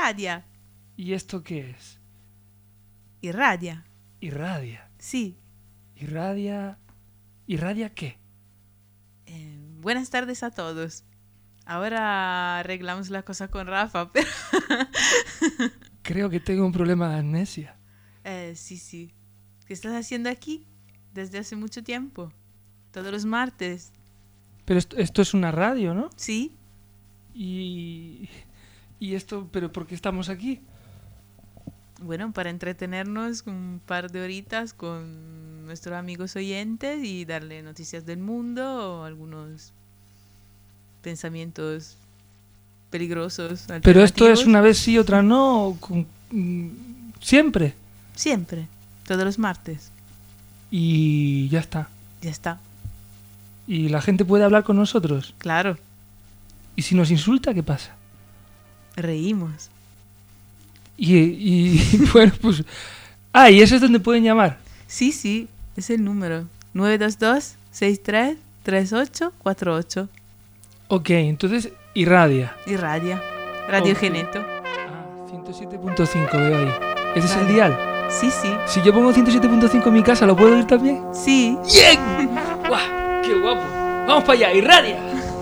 Irradia. ¿Y esto qué es? Irradia. Irradia. Sí. Irradia. ¿Irradia qué? Buenas tardes a todos. Ahora arreglamos la cosa con Rafa, pero... Creo que tengo un problema de amnesia. Sí. ¿Qué estás haciendo aquí? Desde hace mucho tiempo. Todos los martes. Pero esto es una radio, ¿no? Sí. Y esto, ¿pero por qué estamos aquí? Bueno, para entretenernos un par de horitas con nuestros amigos oyentes y darle noticias del mundo o algunos pensamientos peligrosos. Pero esto es una vez sí, otra no, siempre. Siempre, todos los martes. Y ya está. Ya está. ¿Y la gente puede hablar con nosotros? Claro. ¿Y si nos insulta, qué pasa? Reímos. Y bueno, pues... ¿y eso es donde pueden llamar? Sí, es el número. 922-633848. Ok, entonces irradia. Irradia. Radio Ok. Geneto. 107.5 veo ahí. ¿Ese es el Vale. dial? Sí. Si yo pongo 107.5 en mi casa, ¿lo puedo oír también? Sí. ¡Bien! ¡Guau! ¡Qué guapo! ¡Vamos para allá! ¡Irradia!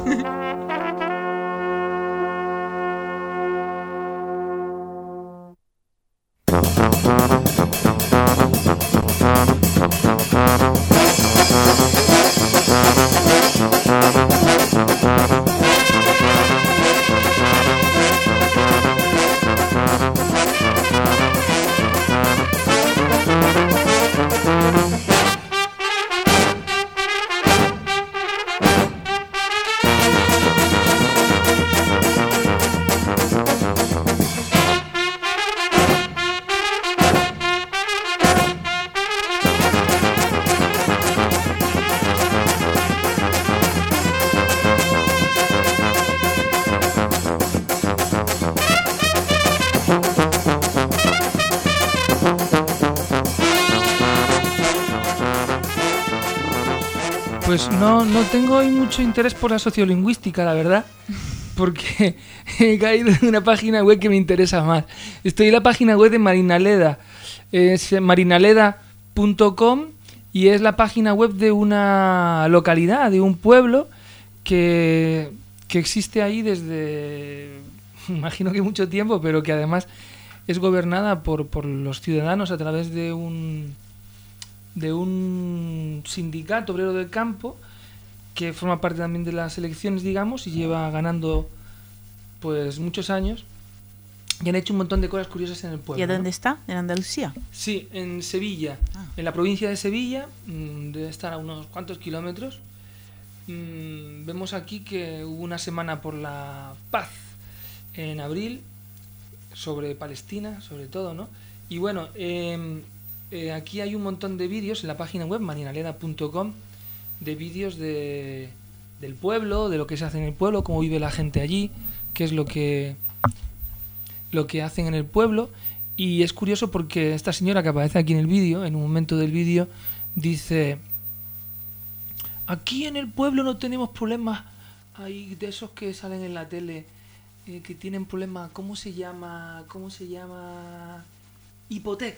Pues no tengo hoy mucho interés por la sociolingüística, la verdad, porque he caído en una página web que me interesa más. Estoy en la página web de Marinaleda, es marinaleda.com y es la página web de una localidad, de un pueblo que existe ahí desde, imagino que mucho tiempo, pero que además es gobernada por los ciudadanos a través de un sindicato obrero del campo que forma parte también de las elecciones, digamos, y lleva ganando pues muchos años y han hecho un montón de cosas curiosas en el pueblo. ¿Y a dónde ¿no? está? ¿En Andalucía? Sí, en Sevilla, en la provincia de Sevilla, debe estar a unos cuantos kilómetros. Vemos aquí que hubo una semana por la paz en abril, sobre Palestina, sobre todo, ¿no? Y bueno, aquí hay un montón de vídeos en la página web marinaleda.com de vídeos del pueblo, de lo que se hace en el pueblo, cómo vive la gente allí, qué es lo que hacen en el pueblo. Y es curioso porque esta señora que aparece aquí en el vídeo, en un momento del vídeo, dice: aquí en el pueblo no tenemos problemas hay de esos que salen en la tele, que tienen problemas, ¿cómo se llama? Hipoteca.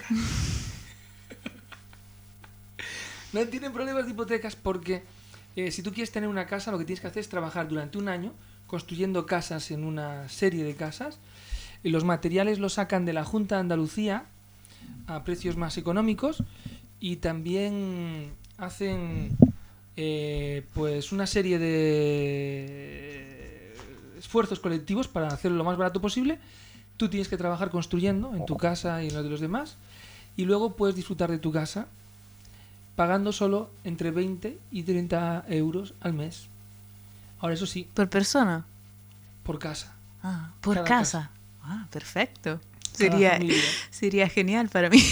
No tienen problemas de hipotecas porque si tú quieres tener una casa, lo que tienes que hacer es trabajar durante un año construyendo casas en una serie de casas. Y los materiales los sacan de la Junta de Andalucía a precios más económicos y también hacen pues una serie de esfuerzos colectivos para hacerlo lo más barato posible. Tú tienes que trabajar construyendo en tu casa y en la de los demás y luego puedes disfrutar de tu casa pagando solo entre 20 y 30 euros al mes. Ahora, eso sí. ¿Por persona? Por casa. Por Cada casa. Perfecto. Cada Sería genial para mí.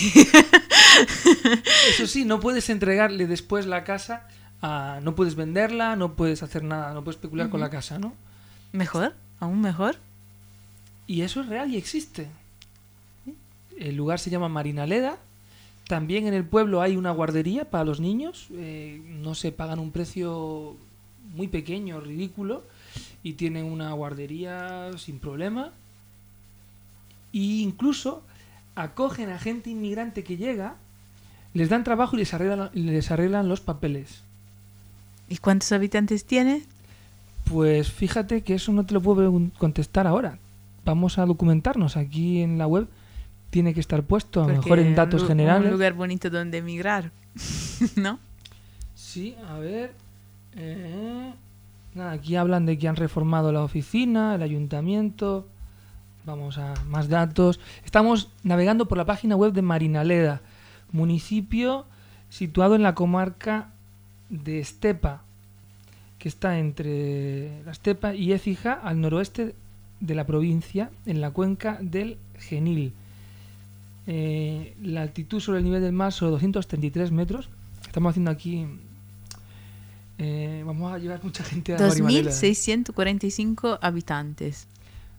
Eso sí, no puedes entregarle después la casa, no puedes venderla, no puedes hacer nada, no puedes especular con la casa, ¿no? ¿Mejor? ¿Aún mejor? Y eso es real y existe. El lugar se llama Marinaleda. También en el pueblo hay una guardería para los niños. No se pagan un precio muy pequeño, ridículo, y tienen una guardería sin problema. incluso acogen a gente inmigrante que llega, les dan trabajo y les arreglan los papeles. ¿Y cuántos habitantes tiene? Pues fíjate que eso no te lo puedo contestar ahora. Vamos a documentarnos. Aquí en la web tiene que estar puesto, a lo mejor en datos generales. Un lugar bonito donde emigrar, ¿no? Sí, a ver. Nada, aquí hablan de que han reformado la oficina, el ayuntamiento. Vamos a más datos. Estamos navegando por la página web de Marinaleda, municipio situado en la comarca de Estepa, que está entre la Estepa y Écija, al noroeste de la provincia, en la cuenca del Genil. La altitud sobre el nivel del mar sobre 233 metros. Estamos haciendo aquí... vamos a llevar mucha gente a 2.645 habitantes.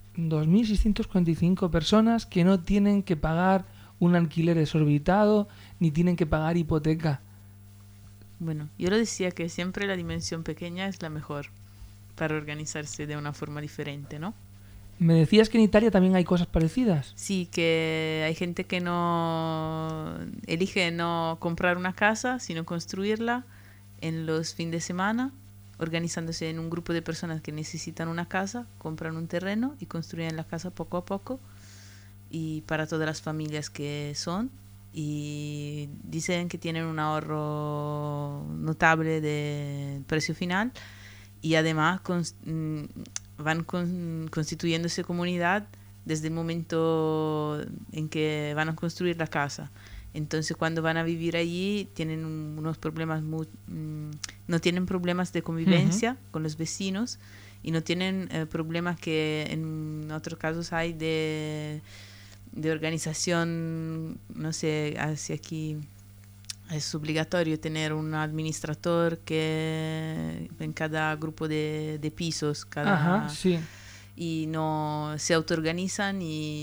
2.645 personas que no tienen que pagar un alquiler exorbitado ni tienen que pagar hipoteca. Bueno, yo lo decía que siempre la dimensión pequeña es la mejor para organizarse de una forma diferente, ¿no? Me decías que en Italia también hay cosas parecidas. Sí, que hay gente que no elige no comprar una casa, sino construirla en los fines de semana, organizándose en un grupo de personas que necesitan una casa, compran un terreno y construyen la casa poco a poco, y para todas las familias que son, y dicen que tienen un ahorro notable de precio final, y además van constituyéndose comunidad desde el momento en que van a construir la casa. Entonces, cuando van a vivir allí, tienen unos problemas no tienen problemas de convivencia con los vecinos, y no tienen problemas que en otros casos hay de organización. No sé, hacia aquí es obligatorio tener un administrador que en cada grupo de pisos, sí. Y no se autoorganizan,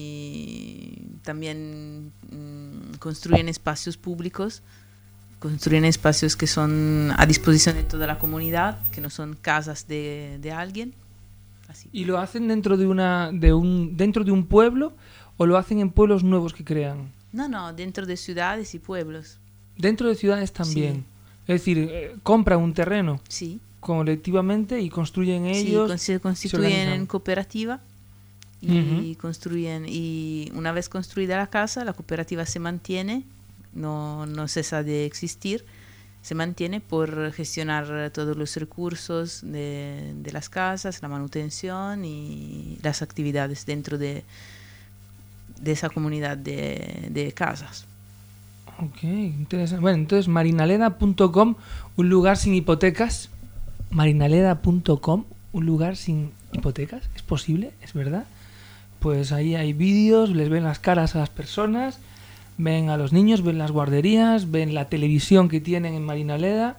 y también construyen espacios públicos, construyen espacios que son a disposición de toda la comunidad, que no son casas de alguien. Así. ¿Y lo hacen dentro de dentro de un pueblo o lo hacen en pueblos nuevos que crean? No, dentro de ciudades y pueblos. Dentro de ciudades también. Sí. Es decir, compran un terreno. Sí. Colectivamente y construyen ellos. Sí, se constituyen en cooperativa y construyen, y una vez construida la casa, la cooperativa se mantiene, no cesa de existir, se mantiene por gestionar todos los recursos de las casas, la manutención y las actividades dentro de esa comunidad de casas. Ok, interesante. Bueno, entonces marinaleda.com, un lugar sin hipotecas. Marinaleda.com, un lugar sin hipotecas. ¿Es posible? ¿Es verdad? Pues ahí hay vídeos, les ven las caras a las personas, ven a los niños, ven las guarderías, ven la televisión que tienen en Marinaleda,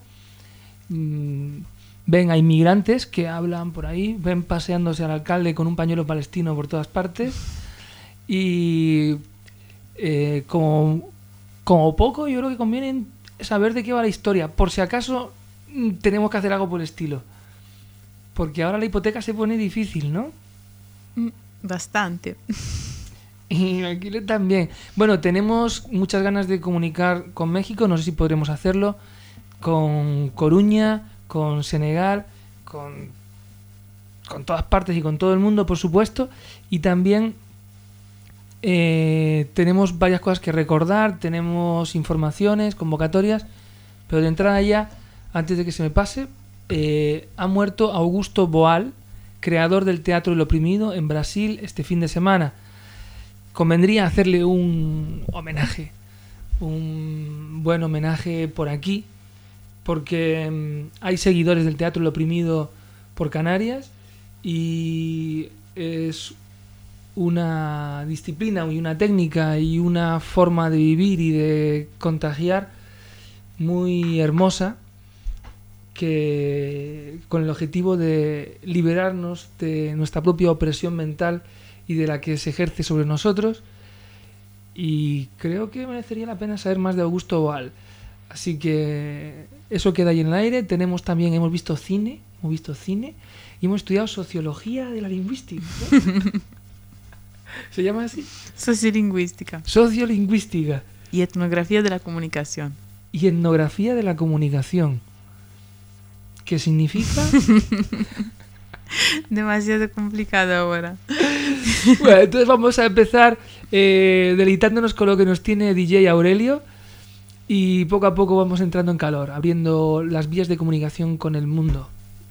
ven a inmigrantes que hablan por ahí, ven paseándose al alcalde con un pañuelo palestino por todas partes, y como poco yo creo que conviene saber de qué va la historia, por si acaso tenemos que hacer algo por el estilo, porque ahora la hipoteca se pone difícil, ¿no? Bastante. Y aquí también. Bueno, tenemos muchas ganas de comunicar con México, no sé si podremos hacerlo, con Coruña, con Senegal, con todas partes y con todo el mundo, por supuesto, y también tenemos varias cosas que recordar, tenemos informaciones, convocatorias, pero de entrada ya, antes de que se me pase, ha muerto Augusto Boal, creador del Teatro del Oprimido en Brasil este fin de semana. Convendría hacerle un homenaje, un buen homenaje por aquí, porque hay seguidores del Teatro del Oprimido por Canarias y es una disciplina y una técnica y una forma de vivir y de contagiar muy hermosa, que con el objetivo de liberarnos de nuestra propia opresión mental y de la que se ejerce sobre nosotros, y creo que merecería la pena saber más de Augusto Boal. Así que eso queda ahí en el aire. Hemos visto cine y hemos estudiado sociología de la lingüística, ¿no? ¿Se llama así? Sociolingüística. Sociolingüística. Y etnografía de la comunicación. Y etnografía de la comunicación. ¿Qué significa? Demasiado complicado ahora. Bueno, entonces vamos a empezar deleitándonos con lo que nos tiene DJ Aurelio y poco a poco vamos entrando en calor, abriendo las vías de comunicación con el mundo.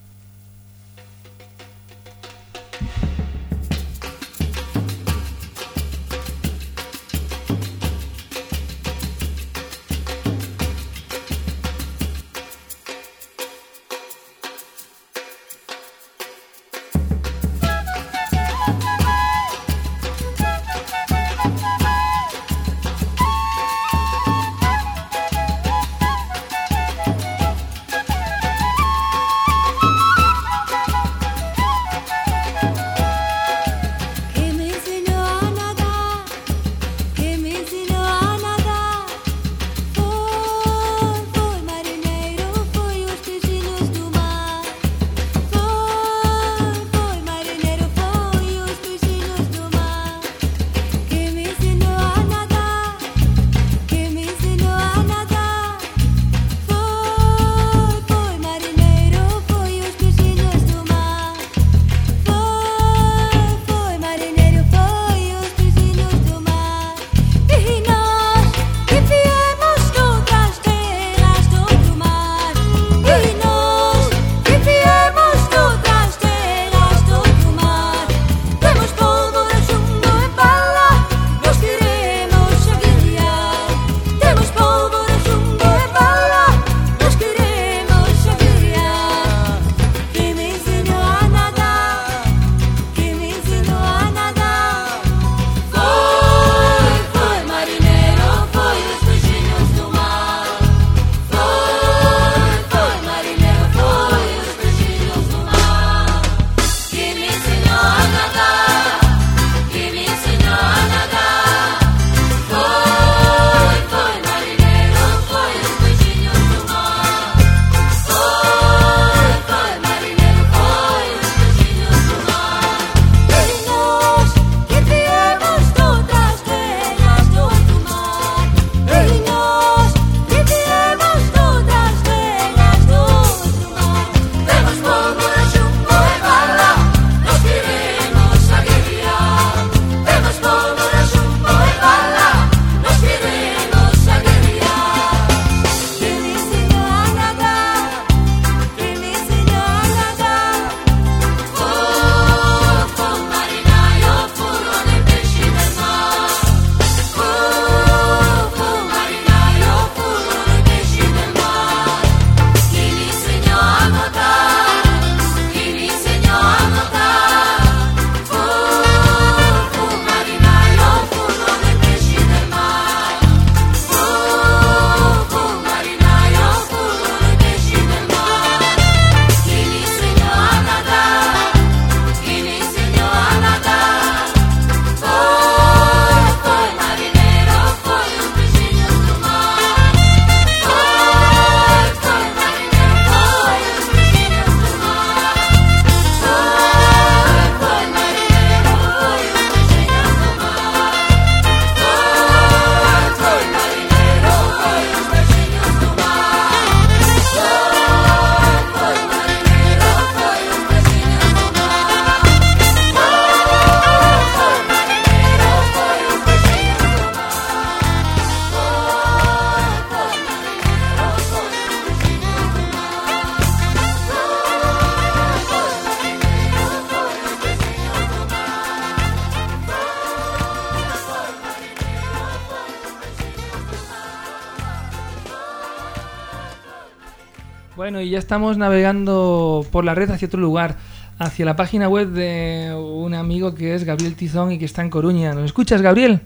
Bueno, y ya estamos navegando por la red hacia otro lugar, hacia la página web de un amigo que es Gabriel Tizón y que está en Coruña. ¿Nos escuchas, Gabriel?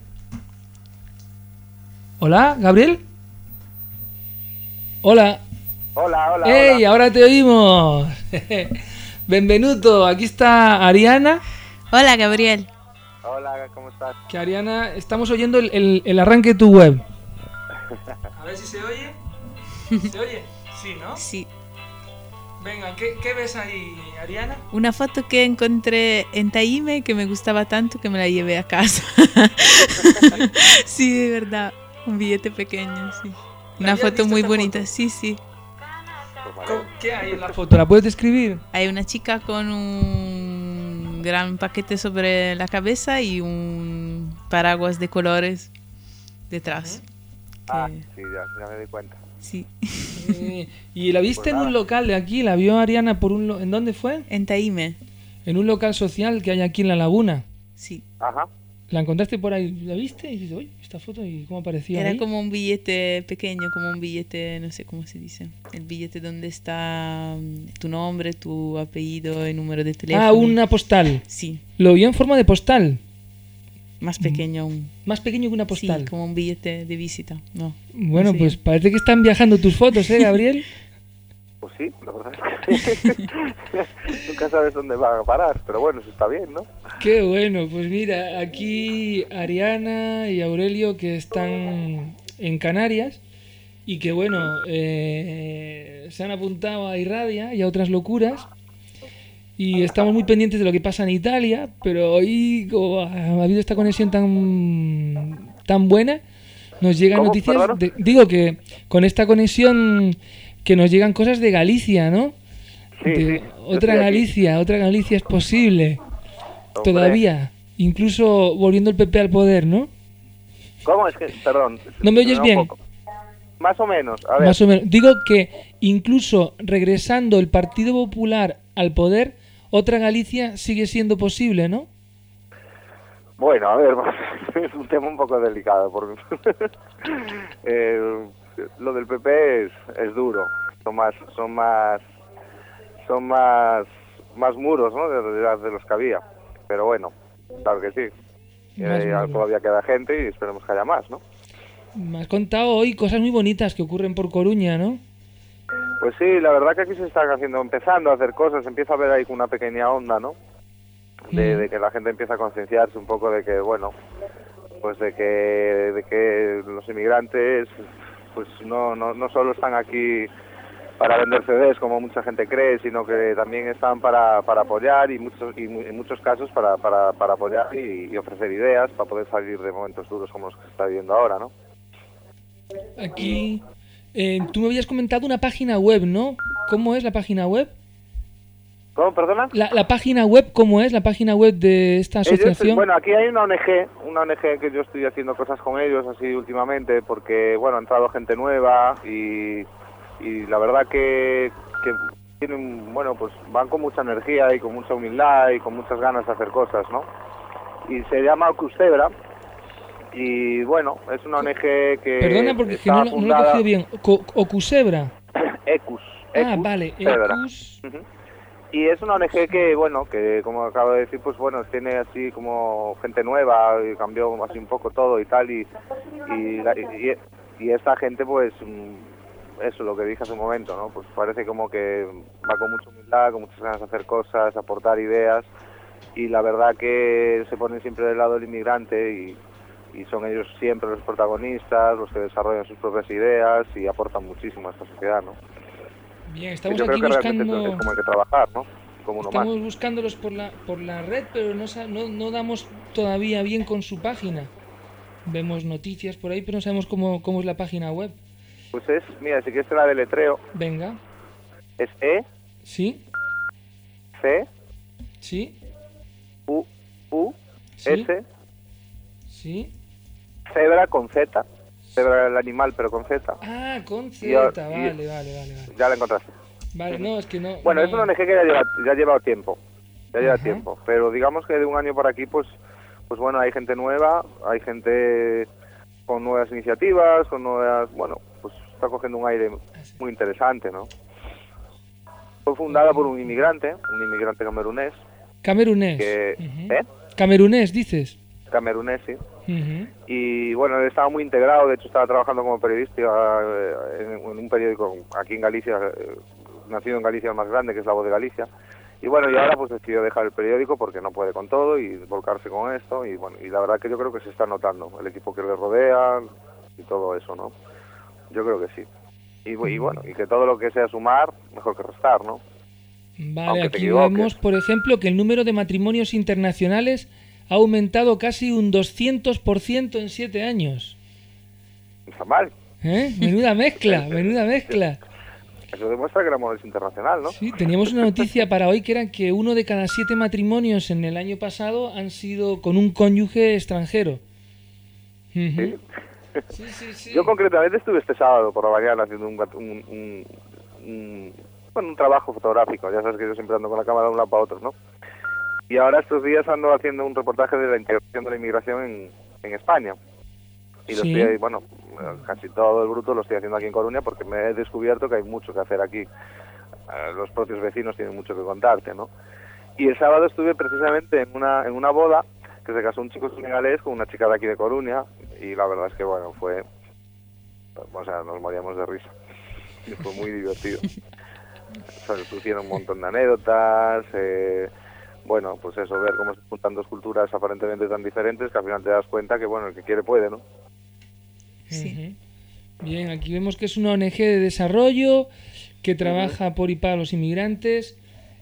¿Hola, Gabriel? Hola. Hola, hola. ¡Ey! Hola. Ahora te oímos. Benvenuto. Aquí está Ariana. Hola, Gabriel. Hola, ¿cómo estás? Que Ariana, estamos oyendo el arranque de tu web. A ver si se oye. ¿Se oye? Sí, ¿no? Sí. Venga, ¿qué ves ahí, Ariana? Una foto que encontré en Taime que me gustaba tanto que me la llevé a casa. Sí, de verdad. Un billete pequeño, sí. Una habías foto visto muy esta bonita, foto? sí, sí. Pues vale. ¿Qué hay en la foto? ¿La puedes describir? Hay una chica con un gran paquete sobre la cabeza y un paraguas de colores detrás. Ah, Que- sí, ya me di cuenta. sí. ¿Y la viste Pues en un nada. local de aquí? ¿La vio Ariana por ¿En dónde fue? En Taime, En un local social que hay aquí en La Laguna. sí. Ajá. ¿La encontraste por ahí? ¿La viste? Y dices, oye, esta foto, ¿y cómo aparecía Era ahí? como un billete pequeño, como un billete, no sé cómo se dice. El billete donde está tu nombre, tu apellido, el número de teléfono. Ah, una postal. Sí, Lo vio en forma de postal. más pequeño aún. Más pequeño que una postal. Sí, como un billete de visita. No. Bueno, no sé. pues parece que están viajando tus fotos, ¿eh, Gabriel? Pues sí, la verdad es que nunca sabes dónde va a parar, pero bueno, eso está bien, ¿no? Qué bueno, pues mira, aquí Ariana y Aurelio que están en Canarias y que bueno, se han apuntado a Irradia y a otras locuras y estamos muy pendientes de lo que pasa en Italia, pero hoy como ha habido esta conexión tan buena, nos llegan ¿Cómo? noticias, ¿Perdona? digo que con esta conexión que nos llegan cosas de Galicia, ¿no? Sí, sí, yo Otra estoy aquí. Otra Galicia es posible. Hombre. Todavía, incluso volviendo el PP al poder, ¿no? ¿Cómo? Es que, perdón. ¿No me oyes un bien? poco. Más o menos, a ver. Más o menos. Digo que incluso regresando el Partido Popular al poder, otra Galicia sigue siendo posible, ¿no? Bueno, a ver, es un tema un poco delicado, porque lo del PP es duro, son más muros, ¿no? De los que había, pero bueno, claro que sí. Más muros. Todavía queda gente y esperemos que haya más, ¿no? Me has contado hoy cosas muy bonitas que ocurren por Coruña, ¿no? Pues sí, la verdad que aquí se están empezando a hacer cosas, empieza a haber ahí una pequeña onda, ¿no? De que la gente empieza a concienciarse un poco de que, bueno, pues de que los inmigrantes pues no solo están aquí para vender CDs como mucha gente cree, sino que también están para apoyar y en muchos casos para apoyar y ofrecer ideas para poder salir de momentos duros como los que se está viviendo ahora, ¿no? Aquí, tú me habías comentado una página web, ¿no? ¿Cómo es la página web? ¿Cómo, perdona? La página web, ¿cómo es la página web de esta asociación? Bueno, aquí hay una ONG que yo estoy haciendo cosas con ellos así últimamente porque, bueno, ha entrado gente nueva y la verdad que tienen, bueno, pues van con mucha energía y con mucha humildad y con muchas ganas de hacer cosas, ¿no? Y se llama Ocusebra y, bueno, es una ONG que Perdona porque es que está no lo he fundada- cogido bien. Ocusebra. Ecus. Ah, vale. Cebra. Ecus. Ujú. Y es una ONG que, bueno, que como acabo de decir, pues bueno, tiene así como gente nueva y cambió así un poco todo y tal y esta gente pues eso, lo que dije hace un momento, ¿no? Pues parece como que va con mucha humildad, con muchas ganas de hacer cosas, aportar ideas y la verdad que se ponen siempre del lado del inmigrante y son ellos siempre los protagonistas, los que desarrollan sus propias ideas y aportan muchísimo a esta sociedad, ¿no? Bien, Y estamos yo aquí creo que realmente buscando. es como hay que trabajar, ¿no? Como uno más. Estamos buscándolos por la red, pero no damos todavía bien con su página. Vemos noticias por ahí, pero no sabemos cómo es la página web. Pues mira, si quieres te la deletreo, Venga. es ¿Sí? E-C-U-U-S ¿Sí? ¿Sí? ¿Sí? cebra con Z, cebra el animal pero con Z, Ah, con Z. Y- Vale. ya la encontraste. Vale, no, es que no. Bueno, no- es una ONG que ya lleva tiempo, Ajá. pero digamos que de un año por aquí, pues bueno, hay gente nueva, hay gente con nuevas iniciativas, con nuevas, bueno, pues está cogiendo un aire muy interesante, ¿no? Fue fundada por un inmigrante camerunés, Camerunés. que, Ujú. Camerunés, dices. Camerunés, sí. Ujú. Y bueno, él estaba muy integrado, de hecho estaba trabajando como periodista en un periódico aquí en Galicia, nacido en Galicia el más grande, que es La Voz de Galicia. Y bueno, y ahora pues decidió dejar el periódico porque no puede con todo y volcarse con esto. Y bueno, y la verdad que yo creo que se está notando el equipo que le rodea y todo eso, ¿no? Yo creo que sí. Y bueno, y que todo lo que sea sumar, mejor que restar, ¿no? Vale, aquí vemos, por ejemplo, que el número de matrimonios internacionales ha aumentado casi un 200% en 7 años. No está mal. Menuda mezcla, menuda mezcla. Eso demuestra que el amor es internacional, ¿no? Sí, teníamos una noticia para hoy que era que 1 de cada 7 matrimonios en el año pasado han sido con un cónyuge extranjero. Sí. Sí. Yo concretamente estuve este sábado por la mañana haciendo un trabajo fotográfico. Ya sabes que yo siempre ando con la cámara de un lado para otro, ¿no? Y ahora estos días ando haciendo un reportaje de la integración de la inmigración en España. Y lo estoy, bueno, casi todo el bruto lo estoy haciendo aquí en Coruña porque me he descubierto que hay mucho que hacer aquí. Los propios vecinos tienen mucho que contarte, ¿no? Y el sábado estuve precisamente en una boda que se casó un chico senegalés con una chica de aquí de Coruña y la verdad es que, bueno, o sea, nos moríamos de risa. Y fue muy divertido. Se pusieron un montón de anécdotas, bueno, pues eso, ver cómo se juntan dos culturas aparentemente tan diferentes que al final te das cuenta que, bueno, el que quiere puede, ¿no? Sí. Bien, aquí vemos que es una ONG de desarrollo que trabaja por y para los inmigrantes,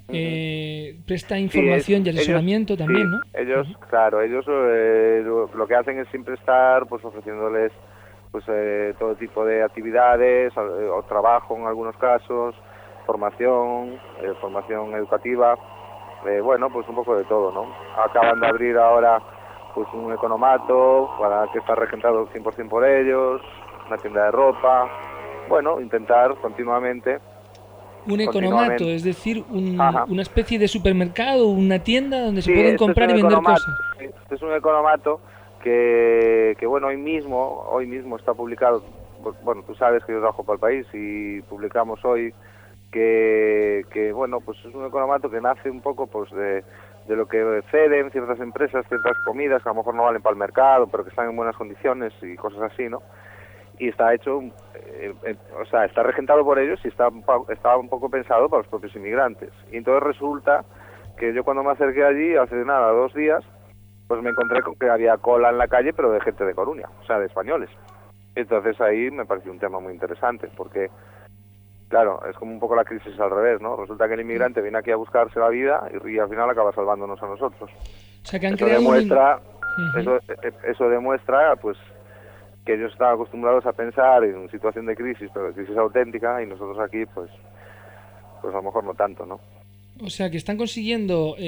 presta información y asesoramiento también, ¿no? Ellos, claro, ellos lo que hacen es siempre estar pues ofreciéndoles pues todo tipo de actividades o trabajo en algunos casos, formación educativa, bueno, pues un poco de todo, ¿no? Acaban de abrir ahora pues un economato para que está regentado 100% por ellos, una tienda de ropa, bueno, intentar continuamente. Un economato, es decir, una especie de supermercado, una tienda donde se pueden comprar y vender cosas. Este es un economato que bueno, hoy mismo está publicado. Bueno, tú sabes que yo trabajo para el país y publicamos hoy que bueno, pues es un economato que nace un poco pues de lo que ceden ciertas empresas, ciertas comidas que a lo mejor no valen para el mercado, pero que están en buenas condiciones y cosas así, ¿no? Y está hecho, o sea, está regentado por ellos y está un poco pensado para los propios inmigrantes. Y entonces resulta que yo cuando me acerqué allí, hace nada, 2 días, pues me encontré con que había cola en la calle, pero de gente de Coruña, o sea, de españoles. Entonces ahí me pareció un tema muy interesante, porque, claro, es como un poco la crisis al revés, ¿no? Resulta que el inmigrante viene aquí a buscarse la vida y al final acaba salvándonos a nosotros. O sea, que han eso creado demuestra, eso demuestra, pues, que ellos están acostumbrados a pensar en una situación de crisis, pero de crisis auténtica, y nosotros aquí, pues a lo mejor no tanto, ¿no? O sea, que están consiguiendo,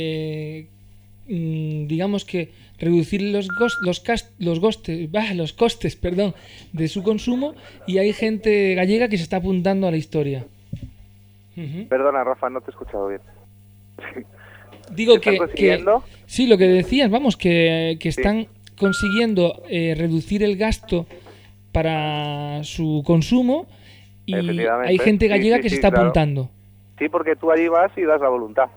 digamos que reducir los costes, perdón, de su consumo, y hay gente gallega que se está apuntando a la historia. Perdona, Rafa, no te he escuchado bien. Digo que sí, lo que decías, vamos, que están consiguiendo reducir el gasto para su consumo y hay gente gallega que se está apuntando. Sí, porque tú allí vas y das la voluntad.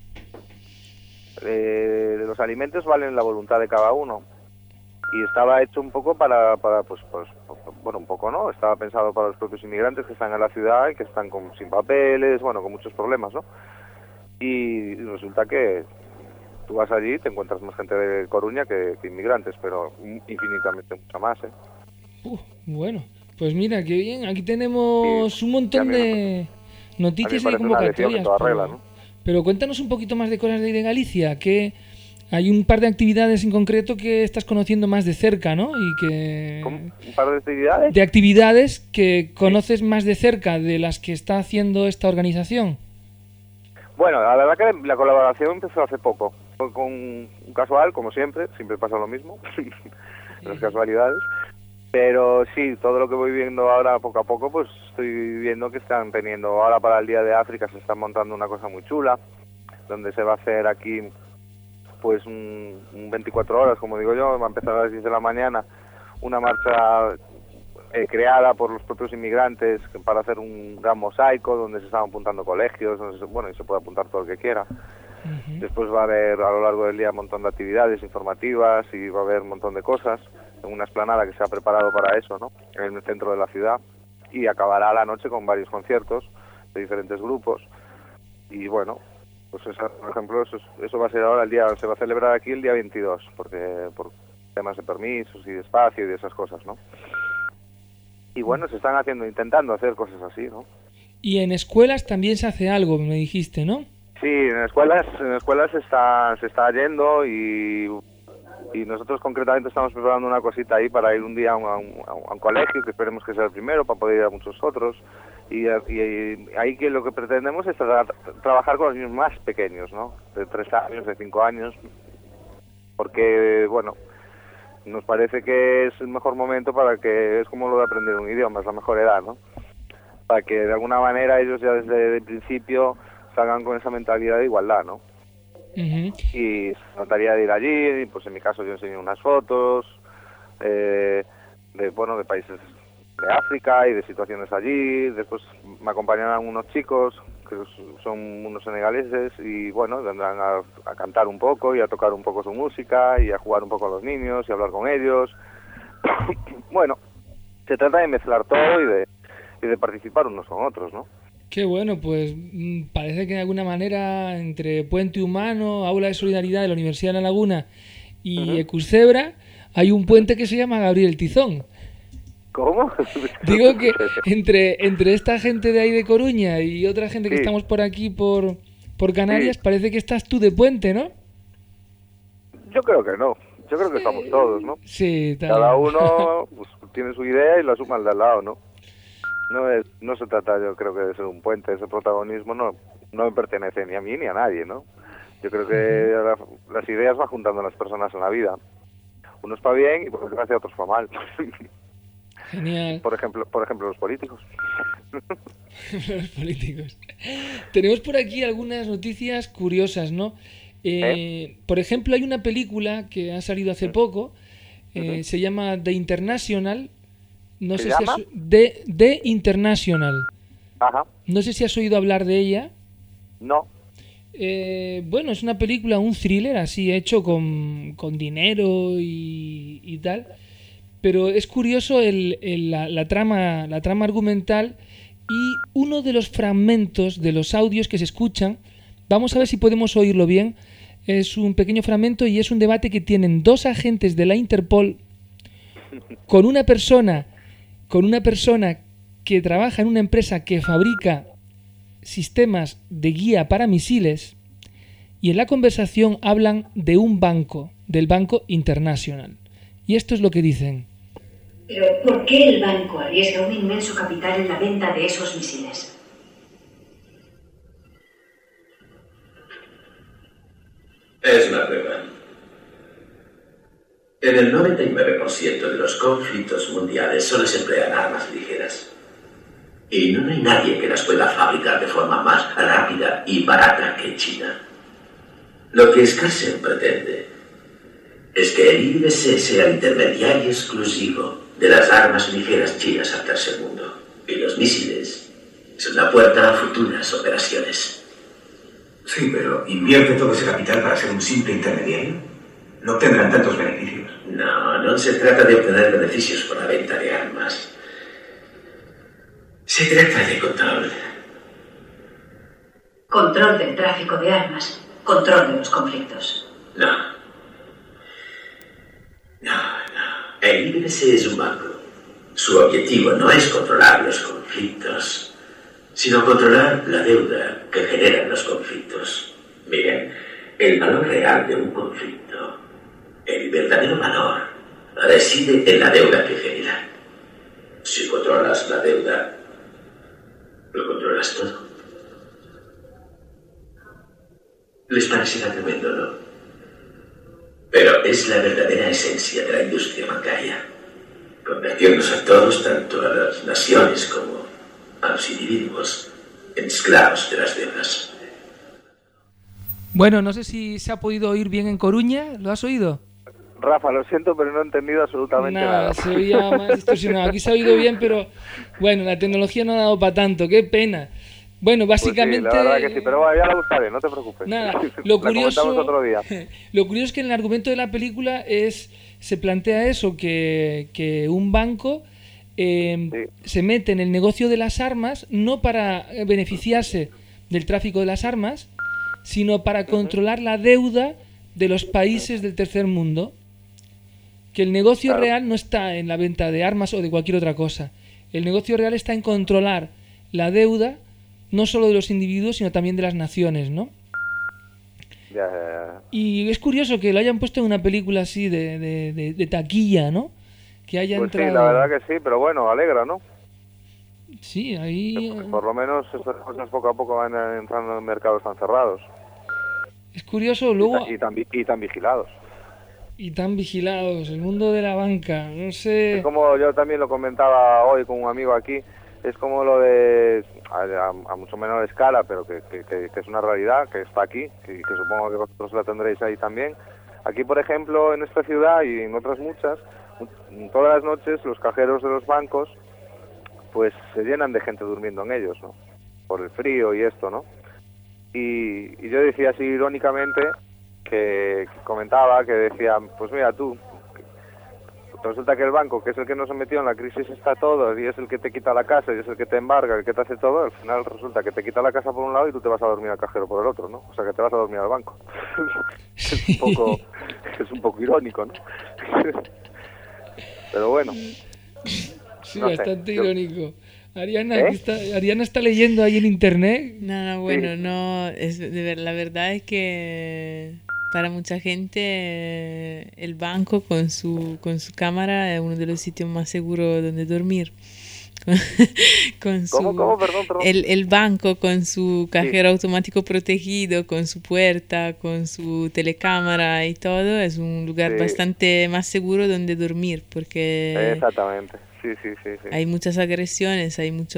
Los alimentos valen la voluntad de cada uno y estaba hecho un poco para pues bueno, un poco no, estaba pensado para los propios inmigrantes que están en la ciudad y que están sin papeles, bueno, con muchos problemas, ¿no? Y resulta que tú vas allí y te encuentras más gente de Coruña que inmigrantes, pero infinitamente mucha más, ¿eh? Bueno, pues mira, qué bien. Aquí tenemos un montón de noticias y de convocatorias. Pero cuéntanos un poquito más de cosas de Galicia, que hay un par de actividades en concreto que estás conociendo más de cerca, ¿no? ¿Cómo? ¿Un par de actividades? De actividades que conoces más de cerca de las que está haciendo esta organización. Bueno, la verdad que la colaboración empezó hace poco. Fue con un casual, como siempre pasa lo mismo, las casualidades. Pero sí, todo lo que voy viendo ahora poco a poco, pues estoy viendo que están teniendo, ahora para el Día de África se están montando una cosa muy chula, donde se va a hacer aquí pues un 24 horas, como digo yo, va a empezar a las 10 de la mañana, una marcha creada por los propios inmigrantes para hacer un gran mosaico donde se están apuntando colegios, donde y se puede apuntar todo el que quiera. Después va a haber a lo largo del día un montón de actividades informativas y va a haber un montón de cosas en una explanada que se ha preparado para eso, ¿no? En el centro de la ciudad, y acabará la noche con varios conciertos de diferentes grupos. Y bueno, pues por ejemplo, eso va a ser ahora se va a celebrar aquí el día 22, porque por temas de permisos y de espacio y de esas cosas, ¿no? Y bueno, se están intentando hacer cosas así, ¿no? Y en escuelas también se hace algo, me dijiste, ¿no? Sí, en escuelas se está yendo y nosotros concretamente estamos preparando una cosita ahí para ir un día a un colegio, que esperemos que sea el primero, para poder ir a muchos otros. Y ahí que lo que pretendemos es trabajar con los niños más pequeños, ¿no? De 3 años, de 5 años, porque, bueno, nos parece que es el mejor momento para que, es como lo de aprender un idioma, es la mejor edad, ¿no? Para que de alguna manera ellos ya desde el principio salgan con esa mentalidad de igualdad, ¿no? Uh-huh. Y se trataría de ir allí, pues en mi caso yo enseño unas fotos de países de África y de situaciones allí. Después me acompañarán unos chicos que son unos senegaleses y bueno, vendrán a cantar un poco y a tocar un poco su música y a jugar un poco con los niños y a hablar con ellos. Bueno, se trata de mezclar todo y de participar unos con otros, ¿no? Qué bueno, pues parece que de alguna manera entre Puente Humano, Aula de Solidaridad de la Universidad de La Laguna y Ecuscebra hay un puente que se llama Gabriel Tizón. ¿Cómo? Digo que entre esta gente de ahí de Coruña y otra gente que estamos por aquí por Canarias, parece que estás tú de puente, ¿no? Yo creo que no. Yo creo que estamos todos, ¿no? Sí, cada uno pues, tiene su idea y la suma al de al lado, ¿no? No se trata, yo creo que de ser un puente. Ese protagonismo no me pertenece ni a mí ni a nadie, ¿no? Yo creo que las ideas van juntando a las personas en la vida. Unos para bien y por desgracia otros para mal. Genial. Por ejemplo los políticos. Los políticos. Tenemos por aquí algunas noticias curiosas, ¿no? Por ejemplo, hay una película que ha salido hace poco, se llama The International. No sé si The International. Ajá. No sé si has oído hablar de ella. No. Bueno, es una película, un thriller así hecho con dinero y tal. Pero es curioso la trama argumental y uno de los fragmentos de los audios que se escuchan. Vamos a ver si podemos oírlo bien. Es un pequeño fragmento y es un debate que tienen 2 agentes de la Interpol con una persona que trabaja en una empresa que fabrica sistemas de guía para misiles, y en la conversación hablan de un banco, del Banco International. Y esto es lo que dicen. Pero ¿por qué el banco arriesga un inmenso capital en la venta de esos misiles? Es una prueba. En el 99% de los conflictos mundiales solo se emplean armas ligeras. Y no hay nadie que las pueda fabricar de forma más rápida y barata que China. Lo que Scarsen pretende es que el IBC sea el intermediario exclusivo de las armas ligeras chinas al tercer mundo. Y los misiles son la puerta a futuras operaciones. Sí, pero ¿invierte todo ese capital para ser un simple intermediario? No obtendrán tantos beneficios. No se trata de obtener beneficios por la venta de armas. Se trata de control. Control del tráfico de armas. Control de los conflictos. No. El IBC es un banco. Su objetivo no es controlar los conflictos, sino controlar la deuda que generan los conflictos. Miren, el valor real de un conflicto, el verdadero valor, reside en la deuda que genera. Si controlas la deuda, lo controlas todo. Les parecerá tremendo, ¿no? Pero es la verdadera esencia de la industria bancaria. Convirtiéndose a todos, tanto a las naciones como a los individuos, en esclavos de las deudas. Bueno, no sé si se ha podido oír bien en Coruña. ¿Lo has oído? Rafa, lo siento, pero no he entendido absolutamente nada. Se oía más distorsionado. Aquí se ha oído bien, pero bueno, la tecnología no ha dado para tanto. ¡Qué pena! Bueno, básicamente... Pues sí, la verdad que sí, pero bueno, ya la buscaré, no te preocupes. Nada, lo curioso otro día. Lo curioso es que en el argumento de la película se plantea eso, que un banco se mete en el negocio de las armas no para beneficiarse del tráfico de las armas, sino para controlar la deuda de los países del tercer mundo. Que el negocio real no está en la venta de armas o de cualquier otra cosa. El negocio real está en controlar la deuda no solo de los individuos, sino también de las naciones, ¿no? Ya. Y es curioso que lo hayan puesto en una película así de taquilla, ¿no? Que haya Pues entrado... sí, la verdad que sí, pero bueno, alegra, ¿no? Sí, ahí... Por lo menos estas cosas poco a poco van entrando en mercados tan cerrados. Es curioso, luego... Y tan vigilados. Y tan vigilados, el mundo de la banca, no sé... Es como yo también lo comentaba hoy con un amigo aquí, es como lo de, a mucho menor escala, pero que es una realidad, que está aquí, que supongo que vosotros la tendréis ahí también. Aquí, por ejemplo, en esta ciudad y en otras muchas, todas las noches los cajeros de los bancos pues se llenan de gente durmiendo en ellos, ¿no? Por el frío y esto, ¿no? Y yo decía así irónicamente que comentaba, que decía, pues mira tú, resulta que el banco, que es el que nos ha metido en la crisis, está todo, y es el que te quita la casa, y es el que te embarga, el que te hace todo, al final resulta que te quita la casa por un lado y tú te vas a dormir al cajero por el otro, ¿no? O sea, que te vas a dormir al banco. Es un poco irónico, ¿no? Pero bueno. Sí, no bastante sé, irónico. Ariana, Ariana está leyendo ahí en internet. No, bueno, Sí. no, la verdad es que para mucha gente el banco con su cámara es uno de los sitios más seguros donde dormir. ¿Cómo? Perdón. El banco con su cajero automático protegido, con su puerta, con su telecámara y todo, es un lugar bastante más seguro donde dormir, porque exactamente, sí. hay muchas agresiones, hay mucho...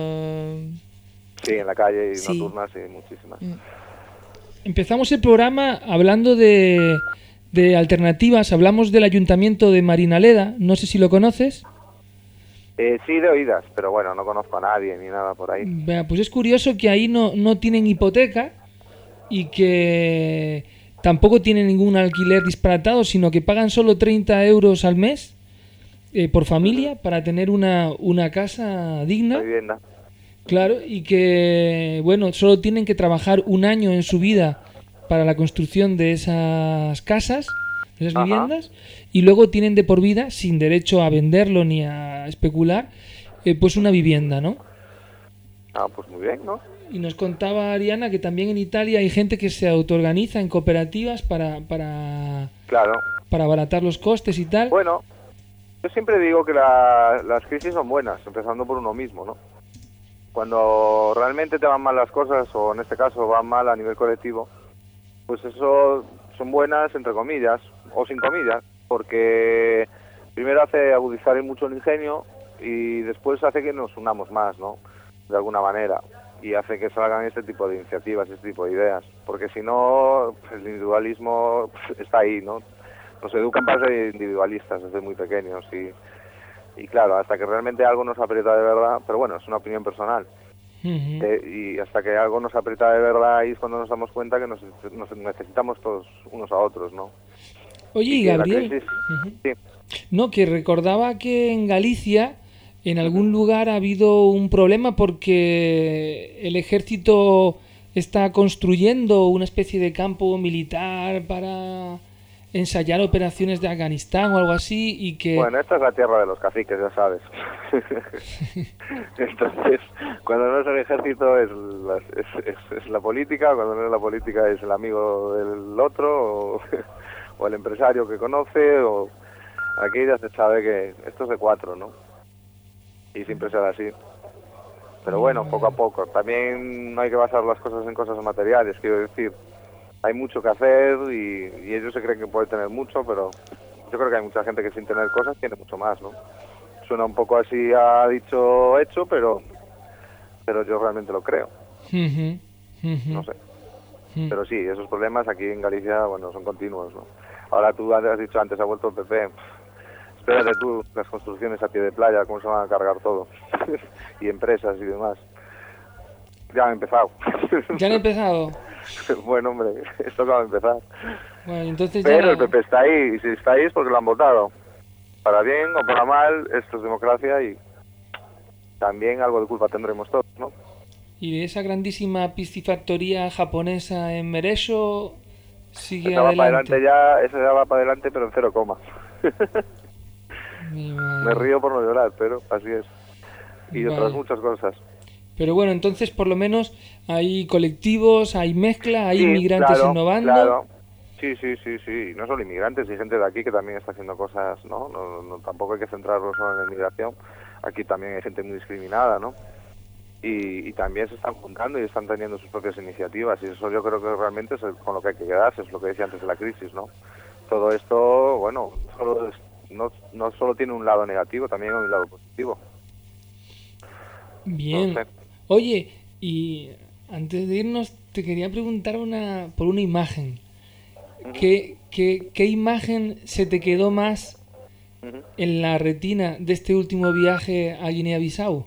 Sí, en la calle y nocturnas, sí, muchísimas. Empezamos el programa hablando de alternativas. Hablamos del Ayuntamiento de Marinaleda. No sé si lo conoces. Sí, de oídas, pero bueno, no conozco a nadie ni nada por ahí. Pues es curioso que ahí no tienen hipoteca y que tampoco tienen ningún alquiler disparatado, sino que pagan solo 30 euros al mes por familia para tener una casa digna. La vivienda. Claro, y que, bueno, solo tienen que trabajar un año en su vida para la construcción de esas casas, de esas viviendas, y luego tienen de por vida, sin derecho a venderlo ni a especular, pues una vivienda, ¿no? Ah, pues muy bien, ¿no? Y nos contaba Ariana que también en Italia hay gente que se autoorganiza en cooperativas para abaratar los costes y tal. Bueno, yo siempre digo que las crisis son buenas, empezando por uno mismo, ¿no? Cuando realmente te van mal las cosas, o en este caso van mal a nivel colectivo, pues eso son buenas entre comillas, o sin comillas, porque primero hace agudizar mucho el ingenio y después hace que nos unamos más, ¿no? De alguna manera, y hace que salgan este tipo de iniciativas, este tipo de ideas, porque si no, el individualismo está ahí, ¿no? Nos educan para ser individualistas desde muy pequeños y claro, hasta que realmente algo nos aprieta de verdad, pero bueno, es una opinión personal, y hasta que algo nos aprieta de verdad ahí es cuando nos damos cuenta que nos necesitamos todos unos a otros, ¿no? Oye, y Gabriel, no, que recordaba que en Galicia, en algún lugar ha habido un problema porque el ejército está construyendo una especie de campo militar para ensayar operaciones de Afganistán o algo así y que... Bueno, esta es la tierra de los caciques, ya sabes. Entonces, cuando no es el ejército es la política, cuando no es la política es el amigo del otro o el empresario que conoce, o aquí ya se sabe que esto es de cuatro, ¿no? Y siempre será así. Pero bueno, poco a poco. También no hay que basar las cosas en cosas materiales, quiero decir. Hay mucho que hacer y ellos se creen que pueden tener mucho, pero yo creo que hay mucha gente que sin tener cosas tiene mucho más, ¿no? Suena un poco así a dicho hecho, pero yo realmente lo creo. No sé. Pero sí, esos problemas aquí en Galicia, bueno, son continuos, ¿no? Ahora tú has dicho antes, ha vuelto el PP. Espérate tú, las construcciones a pie de playa, cómo se van a cargar todo. Y empresas y demás. Ya han empezado. ¿Ya han empezado? Bueno, hombre, esto acaba de empezar. Bueno, entonces pero ya... el PP está ahí, y si está ahí es porque lo han votado. Para bien o para mal, esto es democracia y también algo de culpa tendremos todos, ¿no? Y de esa grandísima piscifactoría japonesa en Meresho sigue esa va para adelante. Esa ya va para adelante, pero en 0, Me río por no llorar, pero así es. Y otras muchas cosas. Pero bueno, entonces por lo menos hay colectivos, hay mezcla, hay Sí, inmigrantes claro, innovando. claro. Sí. No solo inmigrantes, hay gente de aquí que también está haciendo cosas, ¿no? No, tampoco hay que centrarlo solo en la inmigración. Aquí también hay gente muy discriminada, ¿no? Y también se están juntando y están teniendo sus propias iniciativas. Y eso yo creo que realmente es con lo que hay que quedarse, es lo que decía antes de la crisis, ¿no? Todo esto, bueno, no solo tiene un lado negativo, también hay un lado positivo. Bien. No sé. Oye, y antes de irnos te quería preguntar por una imagen. ¿Qué imagen se te quedó más en la retina de este último viaje a Guinea-Bissau?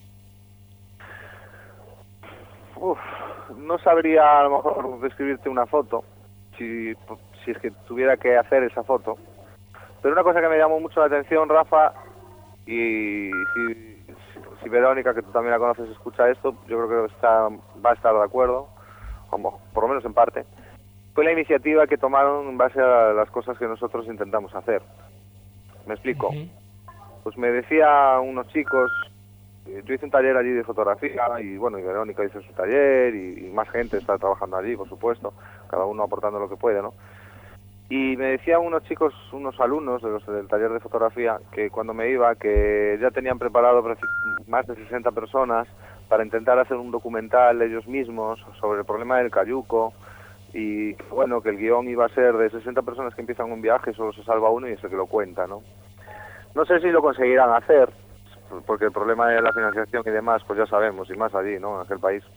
No sabría a lo mejor describirte una foto, si es que tuviera que hacer esa foto. Pero una cosa que me llamó mucho la atención, Rafa, y si Verónica, que tú también la conoces, escucha esto, yo creo que va a estar de acuerdo, como por lo menos en parte, fue la iniciativa que tomaron en base a las cosas que nosotros intentamos hacer. ¿Me explico? Pues me decía unos chicos, yo hice un taller allí de fotografía y bueno, y Verónica hizo su taller y más gente está trabajando allí, por supuesto, cada uno aportando lo que puede, ¿no? Y me decían unos chicos, unos alumnos de los del taller de fotografía, que cuando me iba, que ya tenían preparado más de 60 personas para intentar hacer un documental ellos mismos sobre el problema del cayuco, y bueno, que el guión iba a ser de 60 personas que empiezan un viaje, solo se salva uno y es el que lo cuenta, ¿no? No sé si lo conseguirán hacer, porque el problema de la financiación y demás, pues ya sabemos, y más allí, ¿no?, en aquel país.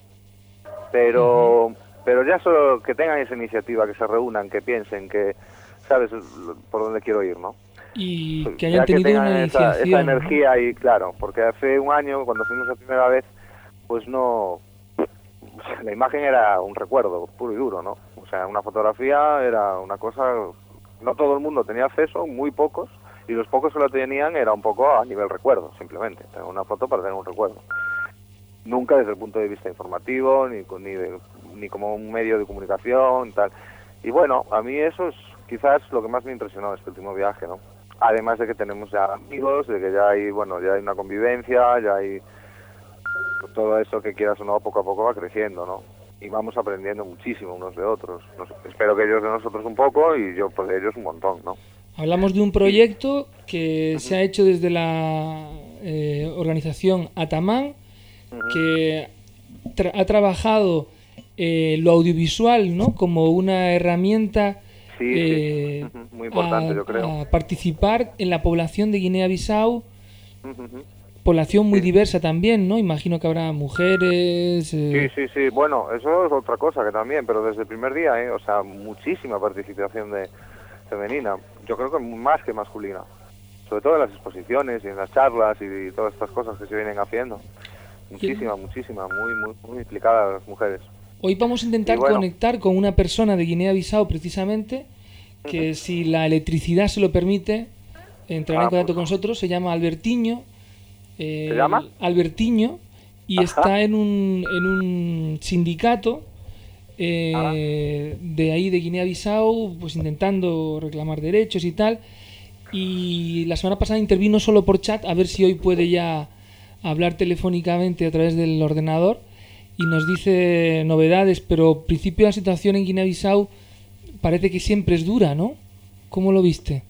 Pero ya solo que tengan esa iniciativa, que se reúnan, que piensen, que sabes por dónde quiero ir, ¿no? Y que ya hayan tenido tengan una esa iniciación, ¿no? energía, y claro, porque hace un año, cuando fuimos la primera vez, pues no... La imagen era un recuerdo puro y duro, ¿no? O sea, una fotografía era una cosa... No todo el mundo tenía acceso, muy pocos, y los pocos que lo tenían era un poco a nivel recuerdo, simplemente. Tener una foto para tener un recuerdo. Nunca desde el punto de vista informativo, ni como un medio de comunicación, tal. Y bueno, a mí eso es quizás lo que más me impresionó este último viaje, ¿no? Además de que tenemos ya amigos, de que ya hay una convivencia, ya hay todo eso que quieras o no, poco a poco va creciendo, ¿no? Y vamos aprendiendo muchísimo unos de otros. Espero que ellos de nosotros un poco y yo pues de ellos un montón, ¿no? Hablamos de un proyecto que se ha hecho desde la organización Atamán, que ha trabajado lo audiovisual, ¿no?, como una herramienta muy importante, yo creo, a participar en la población de Guinea-Bissau, población muy diversa también, ¿no? Imagino que habrá mujeres... Sí, bueno, eso es otra cosa que también, pero desde el primer día, o sea, muchísima participación femenina, yo creo que más que masculina, sobre todo en las exposiciones y en las charlas y todas estas cosas que se vienen haciendo. Muchísima, muy implicadas las mujeres. Hoy vamos a intentar conectar con una persona de Guinea-Bissau precisamente, que si la electricidad se lo permite, entrará en contacto con nosotros. Se llama Albertiño. ¿Se llama? Albertiño, y está en un sindicato de ahí de Guinea-Bissau, pues intentando reclamar derechos y tal. Y la semana pasada intervino solo por chat, a ver si hoy puede ya hablar telefónicamente a través del ordenador y nos dice novedades, pero al principio la situación en Guinea-Bissau parece que siempre es dura, ¿no? ¿Cómo lo viste?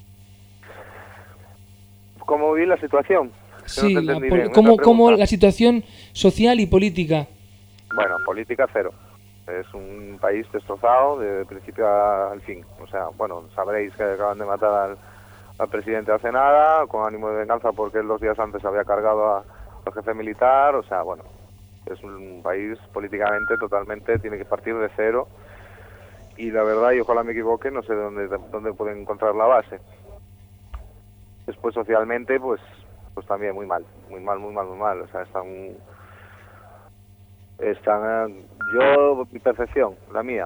¿Cómo vi la situación? Sí, ¿cómo la situación social y política? Bueno, política cero. Es un país destrozado de principio al fin. O sea, bueno, sabréis que acaban de matar al presidente hace nada, con ánimo de venganza porque él 2 días antes había cargado al jefe militar. O sea, bueno, es un país políticamente totalmente, tiene que partir de cero. Y la verdad, y ojalá me equivoque, no sé dónde pueden encontrar la base. Después socialmente, pues también muy mal. O sea, yo, mi percepción, la mía,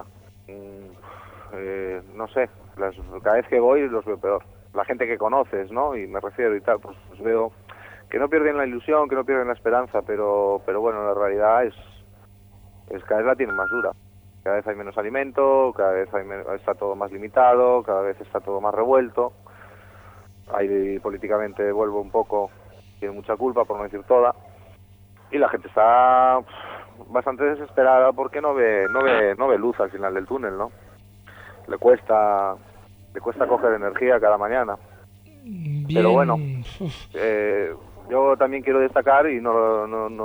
no sé, cada vez que voy los veo peor. La gente que conoces, ¿no? Y me refiero y tal, pues veo que no pierden la ilusión, que no pierden la esperanza, pero bueno, la realidad es cada vez la tienen más dura. Cada vez hay menos alimento, cada vez está todo más limitado, cada vez está todo más revuelto. Ahí políticamente vuelvo un poco, tiene mucha culpa, por no decir toda. y la gente está bastante desesperada porque no ve luz al final del túnel, ¿no? Le cuesta coger energía cada mañana. Bien. Pero bueno, yo también quiero destacar, y no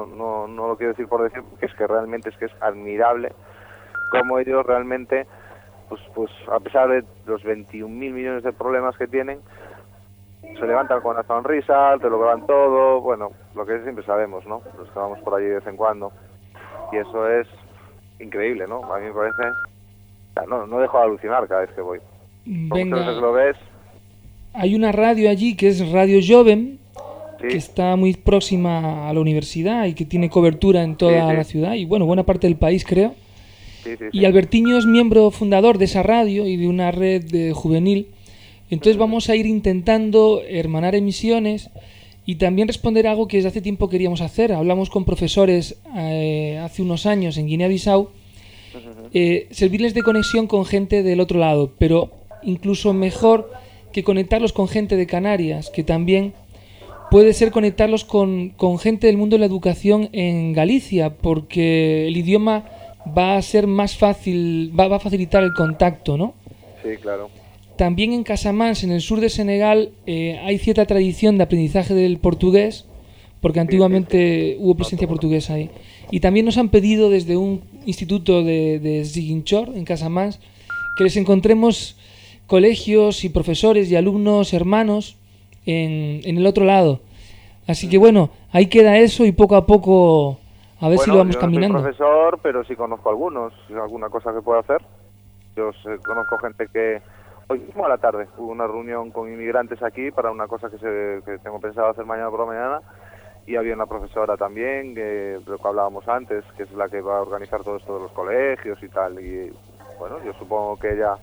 lo quiero decir por decir, que es admirable cómo ellos realmente, pues a pesar de los 21.000 millones de problemas que tienen, se levantan con una sonrisa, te lo graban todo, bueno, lo que siempre sabemos, ¿no? Los que vamos por allí de vez en cuando. Y eso es increíble, ¿no? A mí me parece... O sea, no dejo de alucinar cada vez que voy. Venga. Muchas veces lo ves. Hay una radio allí que es Radio Jovem, Sí. que está muy próxima a la universidad y que tiene cobertura en toda Sí. la ciudad y, bueno, buena parte del país, creo. Sí. Y Albertiño es miembro fundador de esa radio y de una red juvenil. Entonces vamos a ir intentando hermanar emisiones y también responder algo que desde hace tiempo queríamos hacer. Hablamos con profesores hace unos años en Guinea-Bissau, servirles de conexión con gente del otro lado, pero incluso mejor que conectarlos con gente de Canarias, que también puede ser conectarlos con gente del mundo de la educación en Galicia, porque el idioma va a ser más fácil, va a facilitar el contacto, ¿no? Sí, claro. También en Casamance, en el sur de Senegal, hay cierta tradición de aprendizaje del portugués, porque antiguamente hubo presencia portuguesa ahí. Y también nos han pedido desde un instituto de Ziguinchor, en Casamance, que les encontremos colegios y profesores y alumnos hermanos en el otro lado. Así que bueno, ahí queda eso y poco a poco a ver si lo vamos caminando. No soy profesor, pero sí conozco algunos, alguna cosa que pueda hacer. Yo conozco gente que... Hoy mismo a la tarde hubo una reunión con inmigrantes aquí para una cosa que tengo pensado hacer mañana por la mañana, y había una profesora también, de lo que hablábamos antes, que es la que va a organizar todo esto de los colegios y tal, y bueno, yo supongo que ella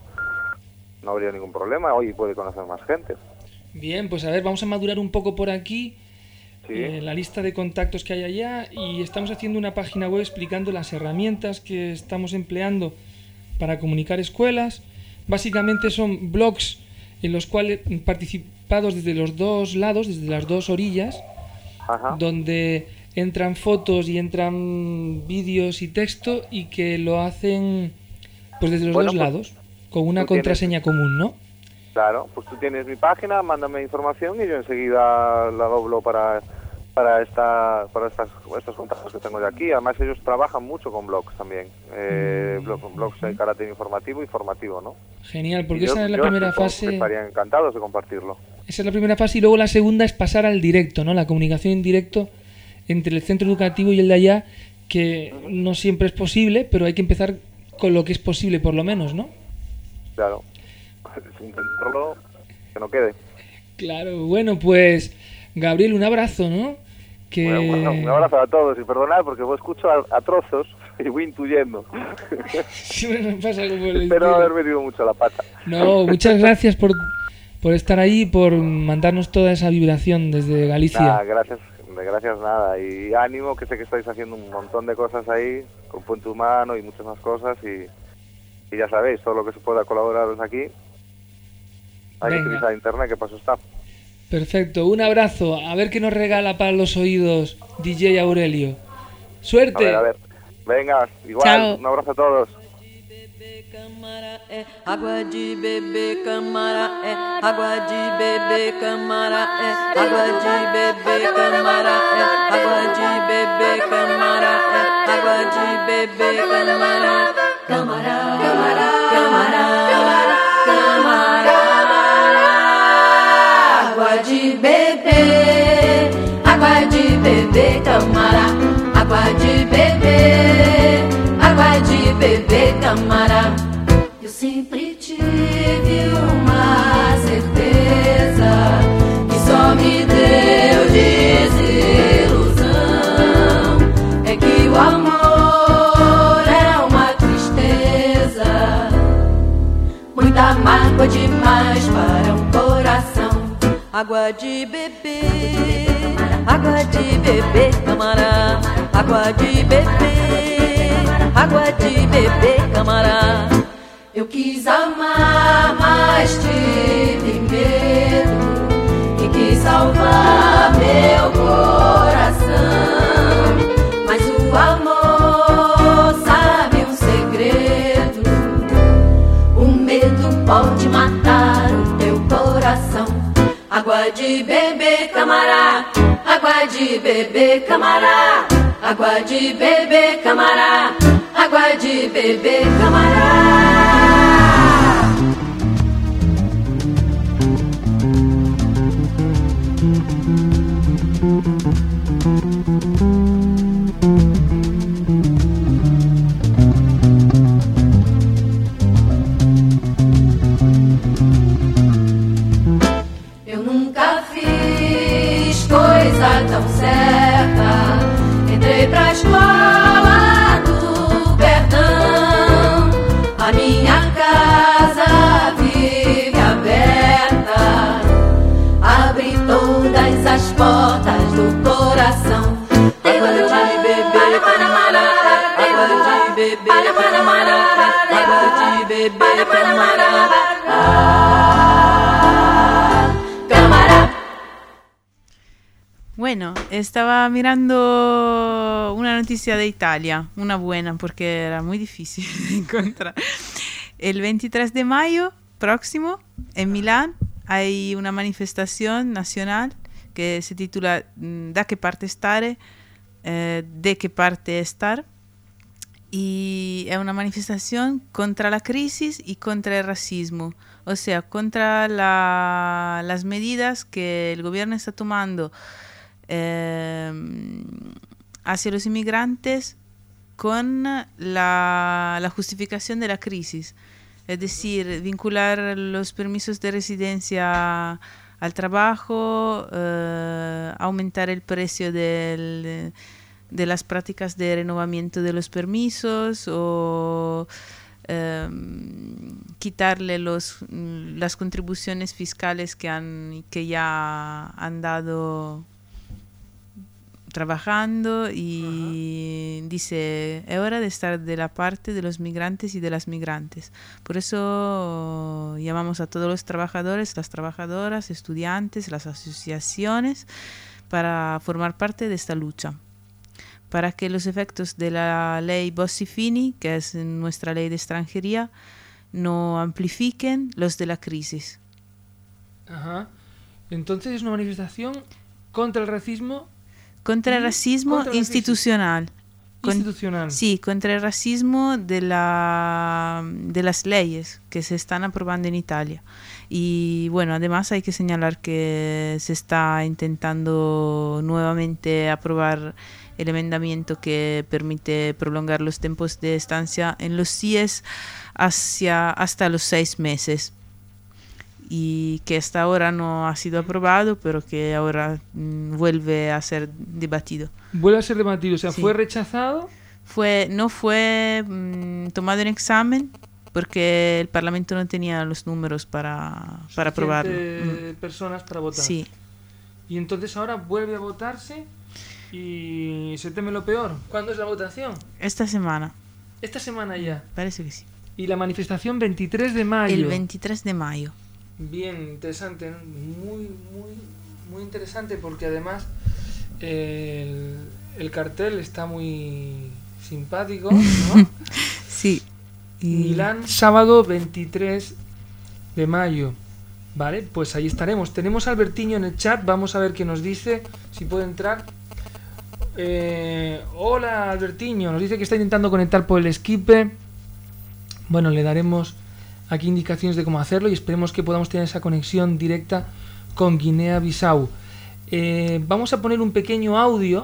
no habría ningún problema, hoy puede conocer más gente. Bien, pues a ver, vamos a madurar un poco por aquí. Sí. La lista de contactos que hay allá, y estamos haciendo una página web explicando las herramientas que estamos empleando para comunicar escuelas. Básicamente son blogs en los cuales participados desde los dos lados, desde las dos orillas, Ajá. donde entran fotos y entran vídeos y texto, y que lo hacen pues desde los dos lados, con una contraseña común, ¿no? Claro, pues tú tienes mi página, mándame información y yo enseguida la doblo para estos contactos que tengo de aquí. Además ellos trabajan mucho con blogs también, blogs de carácter informativo y formativo, ¿no? Genial, porque esa es la primera fase. Estarían encantados de compartirlo. Esa es la primera fase, y luego la segunda es pasar al directo, ¿no? La comunicación en directo entre el centro educativo y el de allá, que no siempre es posible, pero hay que empezar con lo que es posible por lo menos, ¿no? Claro, intentarlo, que no quede. Claro, bueno, pues Gabriel, un abrazo, ¿no? Bueno, un abrazo a todos y perdonad porque vos escucho a trozos y voy intuyendo. Siempre me pasa como el Espero no haber metido mucho la pata. No, muchas gracias por estar ahí, por mandarnos toda esa vibración desde Galicia. Nada, gracias nada, y ánimo, que sé que estáis haciendo un montón de cosas ahí, con Puente Humano y muchas más cosas, y ya sabéis, todo lo que se pueda colaboraros aquí, hay que utilizar internet, que paso está. Perfecto, un abrazo, a ver qué nos regala para los oídos DJ Aurelio. ¡Suerte! A ver, venga, igual, Chao. Un abrazo a todos. Água de beber, camara, água de beber, camara, água de beber, camara, água de beber, camara, água de beber, camara, camara, camara, camara, camara, água de beber, camara, água de beber, camara. Eu sempre tive uma certeza que só me deu desilusão, é que o amor é uma tristeza, muita mágoa demais para um coração. Água de beber, camará, água de beber, camará. Eu quis amar, mas tive medo, e quis salvar meu coração. água de beber, camará, água de beber, camará, água de beber, camará, água de beber, camará. Eu nunca fiz coisa tão certa. Entrei pra escola do perdão. A minha casa vive aberta. Abre todas as portas do coração. Água de beber, camará. Água de beber, camará. Água de beber, camará. Bueno, estaba mirando una noticia de Italia, una buena porque era muy difícil de encontrar. El 23 de mayo próximo en Milán hay una manifestación nacional que se titula Da che parte stare, de qué parte estar, y es una manifestación contra la crisis y contra el racismo, o sea, contra las medidas que el gobierno está tomando hacia los inmigrantes con la justificación de la crisis, es decir, vincular los permisos de residencia al trabajo, aumentar el precio de las prácticas de renovamiento de los permisos o quitarle las contribuciones fiscales que ya han dado trabajando, y dice, es hora de estar de la parte de los migrantes y de las migrantes. Por eso llamamos a todos los trabajadores, las trabajadoras, estudiantes, las asociaciones para formar parte de esta lucha, para que los efectos de la ley Bossi-Fini, que es nuestra ley de extranjería, no amplifiquen los de la crisis. Ajá. Entonces es una manifestación contra el racismo. Contra el racismo institucional. Institucional. Sí, contra el racismo de las leyes que se están aprobando en Italia. Y bueno, además hay que señalar que se está intentando nuevamente aprobar el enmendamiento que permite prolongar los tiempos de estancia en los CIES hasta los 6 meses. Y que hasta ahora no ha sido aprobado, pero que ahora vuelve a ser debatido. Vuelve a ser debatido, o sea, Sí. ¿fue rechazado? No fue tomado en examen porque el Parlamento no tenía los números para aprobarlo. Personas para votar. Sí. Y entonces ahora vuelve a votarse y se teme lo peor. ¿Cuándo es la votación? Esta semana, Esta semana ya. parece que sí. Y la manifestación 23 de mayo. El 23 de mayo. Bien, interesante, ¿no? Muy interesante, porque además el cartel está muy simpático, ¿no? Sí. Milán, sábado 23 de mayo. Vale, pues ahí estaremos. Tenemos a Albertiño en el chat, vamos a ver qué nos dice, si puede entrar. Hola Albertiño, nos dice que está intentando conectar por el Skype. Bueno, le daremos aquí indicaciones de cómo hacerlo y esperemos que podamos tener esa conexión directa con Guinea-Bissau. Vamos a poner un pequeño audio,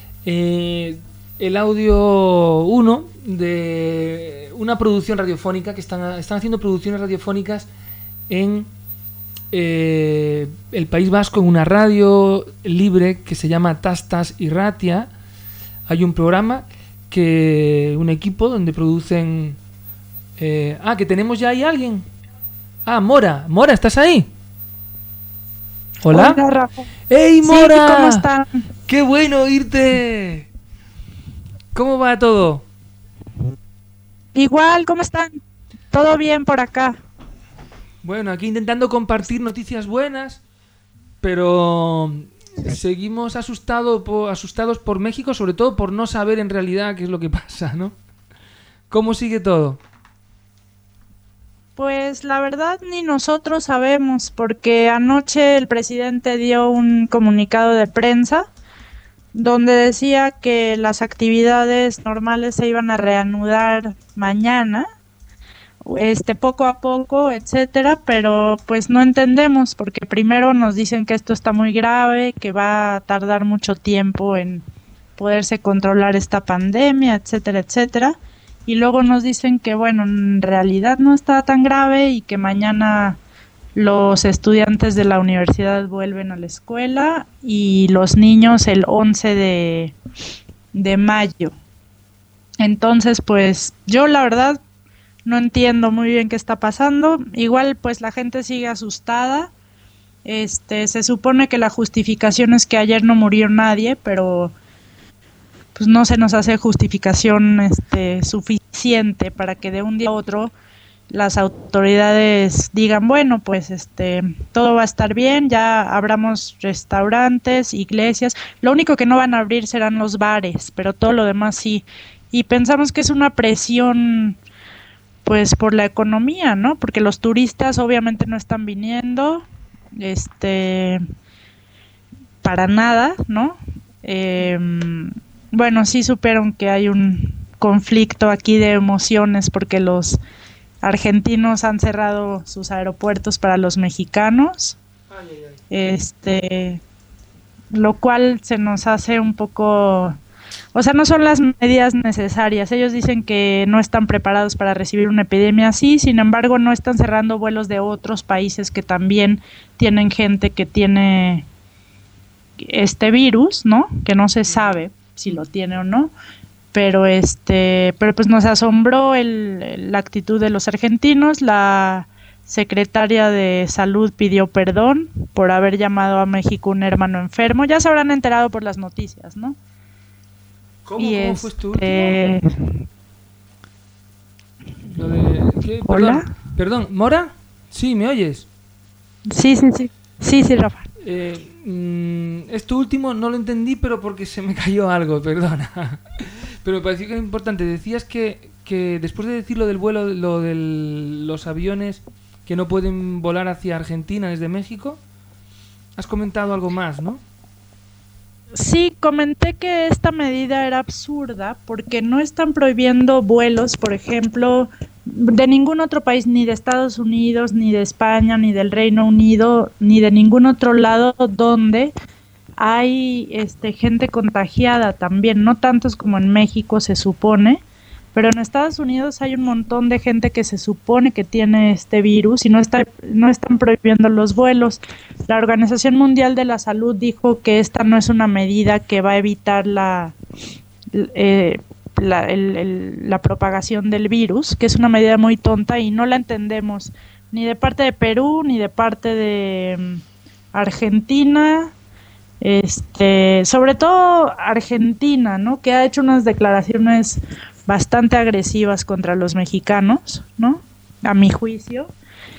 el audio 1 de una producción radiofónica que están haciendo producciones radiofónicas en el País Vasco, en una radio libre que se llama Tastas Irratia. Hay un programa, un equipo donde producen... que tenemos ya ahí alguien. Mora, ¿estás ahí? Hola. Hola, Rafa. ¡Ey, Mora! Sí, ¿cómo están? ¡Qué bueno oírte! ¿Cómo va todo? Igual, ¿cómo están? ¿Todo bien por acá? Bueno, aquí intentando compartir noticias buenas, pero seguimos asustados por México, sobre todo por no saber en realidad qué es lo que pasa, ¿no? ¿Cómo sigue todo? Pues la verdad ni nosotros sabemos, porque anoche el presidente dio un comunicado de prensa donde decía que las actividades normales se iban a reanudar mañana, poco a poco, etcétera, pero pues no entendemos, porque primero nos dicen que esto está muy grave, que va a tardar mucho tiempo en poderse controlar esta pandemia, etcétera, etcétera. Y luego nos dicen que, bueno, en realidad no está tan grave y que mañana los estudiantes de la universidad vuelven a la escuela y los niños el 11 de mayo. Entonces, pues yo la verdad no entiendo muy bien qué está pasando. Igual, pues la gente sigue asustada. Se supone que la justificación es que ayer no murió nadie, pero pues no se nos hace justificación suficiente para que de un día a otro las autoridades digan, bueno, pues todo va a estar bien, ya abramos restaurantes, iglesias, lo único que no van a abrir serán los bares, pero todo lo demás sí. Y pensamos que es una presión pues por la economía, ¿no? Porque los turistas obviamente no están viniendo para nada, ¿no? Bueno, sí supieron que hay un conflicto aquí de emociones porque los argentinos han cerrado sus aeropuertos para los mexicanos. Lo cual se nos hace un poco, o sea, no son las medidas necesarias. Ellos dicen que no están preparados para recibir una epidemia así, sin embargo no están cerrando vuelos de otros países que también tienen gente que tiene este virus, ¿no? Que no se sabe si lo tiene o no, pero pues nos asombró la actitud de los argentinos. La secretaria de Salud pidió perdón por haber llamado a México un hermano enfermo. Ya se habrán enterado por las noticias, ¿no? ¿Cómo fue tu último? Lo de, ¿qué? ¿Hola? Perdón, ¿Mora? Sí, ¿me oyes? Sí, Rafa. Esto último no lo entendí, pero porque se me cayó algo, perdona. Pero me pareció que era importante. Decías que después de decir lo del vuelo, lo de los aviones que no pueden volar hacia Argentina desde México, has comentado algo más, ¿no? Sí, comenté que esta medida era absurda porque no están prohibiendo vuelos, por ejemplo, de ningún otro país, ni de Estados Unidos, ni de España, ni del Reino Unido, ni de ningún otro lado donde hay gente contagiada también, no tantos como en México se supone, pero en Estados Unidos hay un montón de gente que se supone que tiene este virus y no están prohibiendo los vuelos. La Organización Mundial de la Salud dijo que esta no es una medida que va a evitar la propagación del virus, que es una medida muy tonta y no la entendemos ni de parte de Perú ni de parte de Argentina, sobre todo Argentina, ¿no? Que ha hecho unas declaraciones bastante agresivas contra los mexicanos, ¿no? A mi juicio.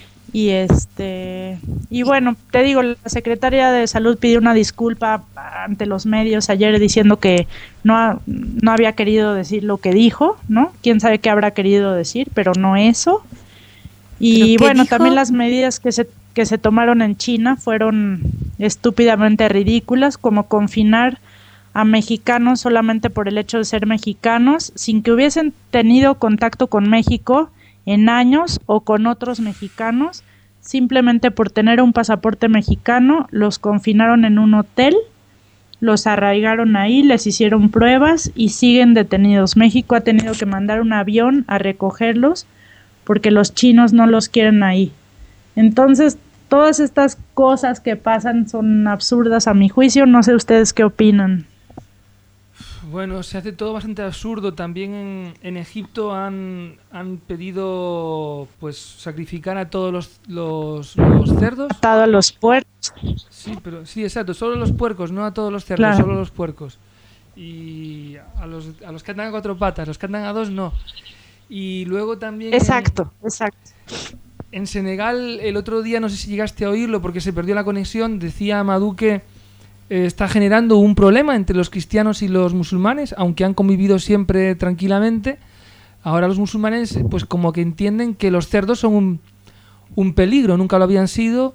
Y bueno, te digo, la secretaria de Salud pidió una disculpa ante los medios ayer diciendo que no había querido decir lo que dijo, ¿no? Quién sabe qué habrá querido decir, pero no eso. Y bueno, dijo? También las medidas que se tomaron en China fueron estúpidamente ridículas, como confinar a mexicanos solamente por el hecho de ser mexicanos, sin que hubiesen tenido contacto con México en años o con otros mexicanos, simplemente por tener un pasaporte mexicano, los confinaron en un hotel, los arraigaron ahí, les hicieron pruebas y siguen detenidos. México ha tenido que mandar un avión a recogerlos porque los chinos no los quieren ahí. Entonces, todas estas cosas que pasan son absurdas a mi juicio. No sé ustedes qué opinan. Bueno, se hace todo bastante absurdo. También en Egipto han pedido pues sacrificar a todos los cerdos. Atado a los puercos. Sí, exacto, solo los puercos, no a todos los cerdos, claro. Solo los puercos. Y a los que andan a 4 patas, los que andan a 2 no. Y luego también... Exacto. En Senegal, el otro día, no sé si llegaste a oírlo porque se perdió la conexión, decía Amadou que está generando un problema entre los cristianos y los musulmanes, aunque han convivido siempre tranquilamente. ahora los musulmanes pues como que entienden que los cerdos son un peligro, nunca lo habían sido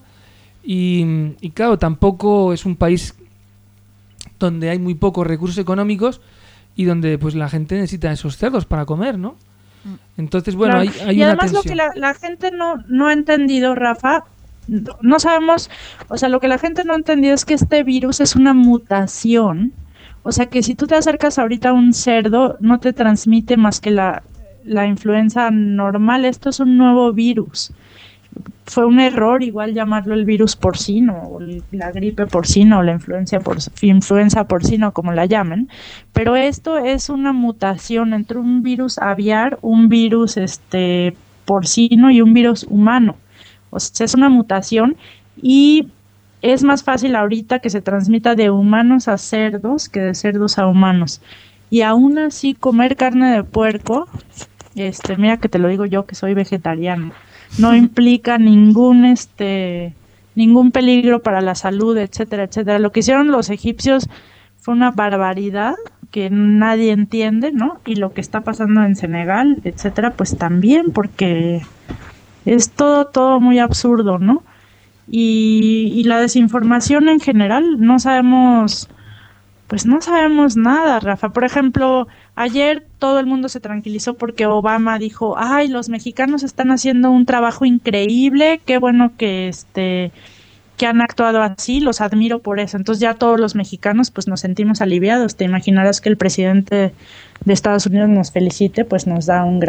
y claro, tampoco es un país donde hay muy pocos recursos económicos y donde pues la gente necesita esos cerdos para comer, ¿no? Entonces, bueno, claro. hay y una además tensión. lo que la gente no ha entendido, Rafa, no sabemos, o sea, lo que la gente no ha entendido es que este virus es una mutación, o sea, que si tú te acercas ahorita a un cerdo, no te transmite más que la influenza normal, esto es un nuevo virus. Fue un error igual llamarlo el virus porcino, o la gripe porcina, o la influenza porcino, como la llamen, pero esto es una mutación entre un virus aviar, un virus porcino y un virus humano. O sea, es una mutación y es más fácil ahorita que se transmita de humanos a cerdos que de cerdos a humanos. Y aún así comer carne de puerco, mira que te lo digo yo que soy vegetariano, no implica ningún peligro para la salud, etcétera, etcétera. Lo que hicieron los egipcios fue una barbaridad que nadie entiende, ¿no? Y lo que está pasando en Senegal, etcétera, pues también, porque es todo muy absurdo, ¿no? Y la desinformación en general, no sabemos nada, Rafa. Por ejemplo, ayer todo el mundo se tranquilizó porque Obama dijo, ay, los mexicanos están haciendo un trabajo increíble, qué bueno que han actuado así, los admiro por eso. Entonces ya todos los mexicanos pues nos sentimos aliviados. Te imaginarás que el presidente de Estados Unidos nos felicite, pues nos da una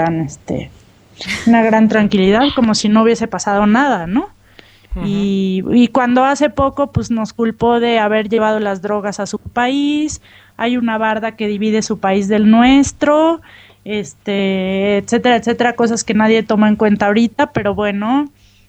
gran tranquilidad, como si no hubiese pasado nada, ¿no? Y cuando hace poco pues nos culpó de haber llevado las drogas a su país, hay una barda que divide su país del nuestro, etcétera, etcétera, cosas que nadie toma en cuenta ahorita, pero bueno,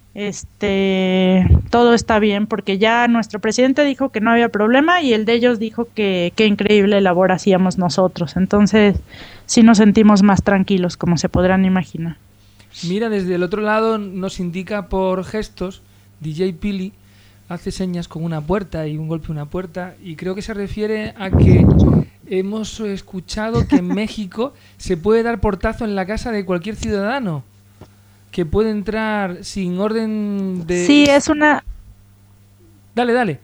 todo está bien porque ya nuestro presidente dijo que no había problema y el de ellos dijo que qué increíble labor hacíamos nosotros, entonces sí nos sentimos más tranquilos, como se podrán imaginar. Mira, desde el otro lado nos indica por gestos, DJ Pili hace señas con una puerta y un golpe a una puerta y creo que se refiere a que hemos escuchado que en México se puede dar portazo en la casa de cualquier ciudadano, que puede entrar sin orden de... Sí, es una... Dale.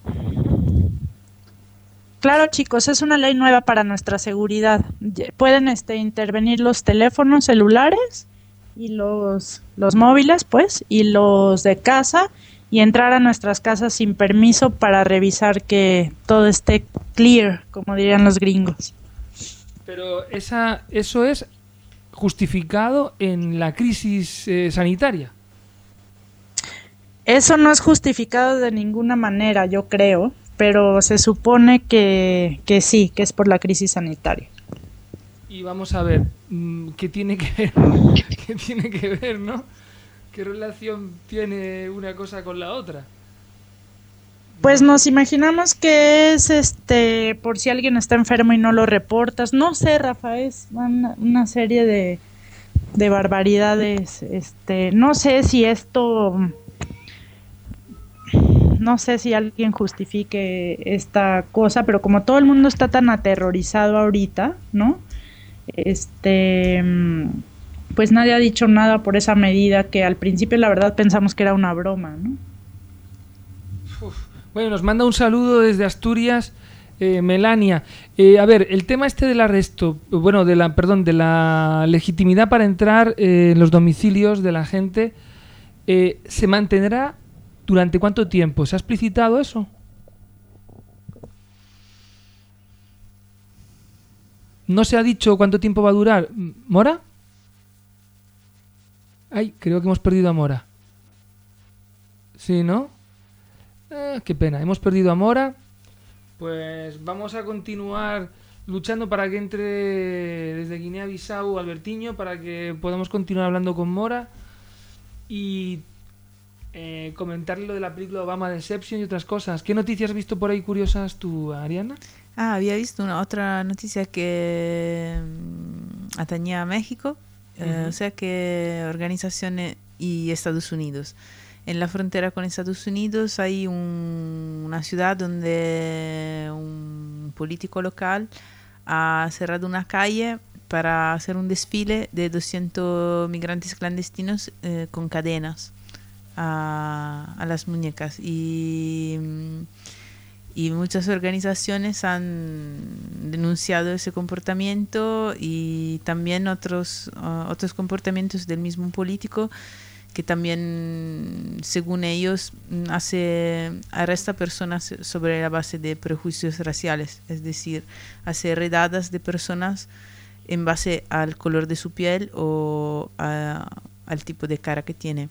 Claro, chicos, es una ley nueva para nuestra seguridad. Pueden intervenir los teléfonos celulares y los móviles, pues, y los de casa, y entrar a nuestras casas sin permiso para revisar que todo esté clear, como dirían los gringos. Pero eso es justificado en la crisis sanitaria. Eso no es justificado de ninguna manera, yo creo, pero se supone que sí, que es por la crisis sanitaria. Y vamos a ver, ¿qué tiene que ver, ¿no? ¿Qué relación tiene una cosa con la otra? Pues nos imaginamos que es por si alguien está enfermo y no lo reportas. No sé, Rafa, es una serie de barbaridades. No sé si esto... No sé si alguien justifique esta cosa, pero como todo el mundo está tan aterrorizado ahorita, ¿no? Pues nadie ha dicho nada por esa medida que al principio la verdad pensamos que era una broma, ¿no? Bueno, nos manda un saludo desde Asturias, Melania. A ver, el tema del arresto, bueno, de la legitimidad para entrar en los domicilios de la gente, ¿se mantendrá durante cuánto tiempo? ¿Se ha explicitado eso? ¿No se ha dicho cuánto tiempo va a durar? ¿Mora? Ay, creo que hemos perdido a Mora. Sí, ¿no? Qué pena, hemos perdido a Mora. Pues vamos a continuar luchando para que entre desde Guinea-Bissau Albertiño, para que podamos continuar hablando con Mora y comentarle lo de la película Obama Deception y otras cosas. ¿Qué noticias has visto por ahí curiosas tú, Ariana? Había visto otra noticia que atañía a México, o sea que organizaciones y Estados Unidos. En la frontera con Estados Unidos hay una ciudad donde un político local ha cerrado una calle para hacer un desfile de 200 migrantes clandestinos con cadenas a las muñecas. Y muchas organizaciones han denunciado ese comportamiento y también otros comportamientos del mismo político que también, según ellos, arresta personas sobre la base de prejuicios raciales, es decir, hace redadas de personas en base al color de su piel o al tipo de cara que tiene.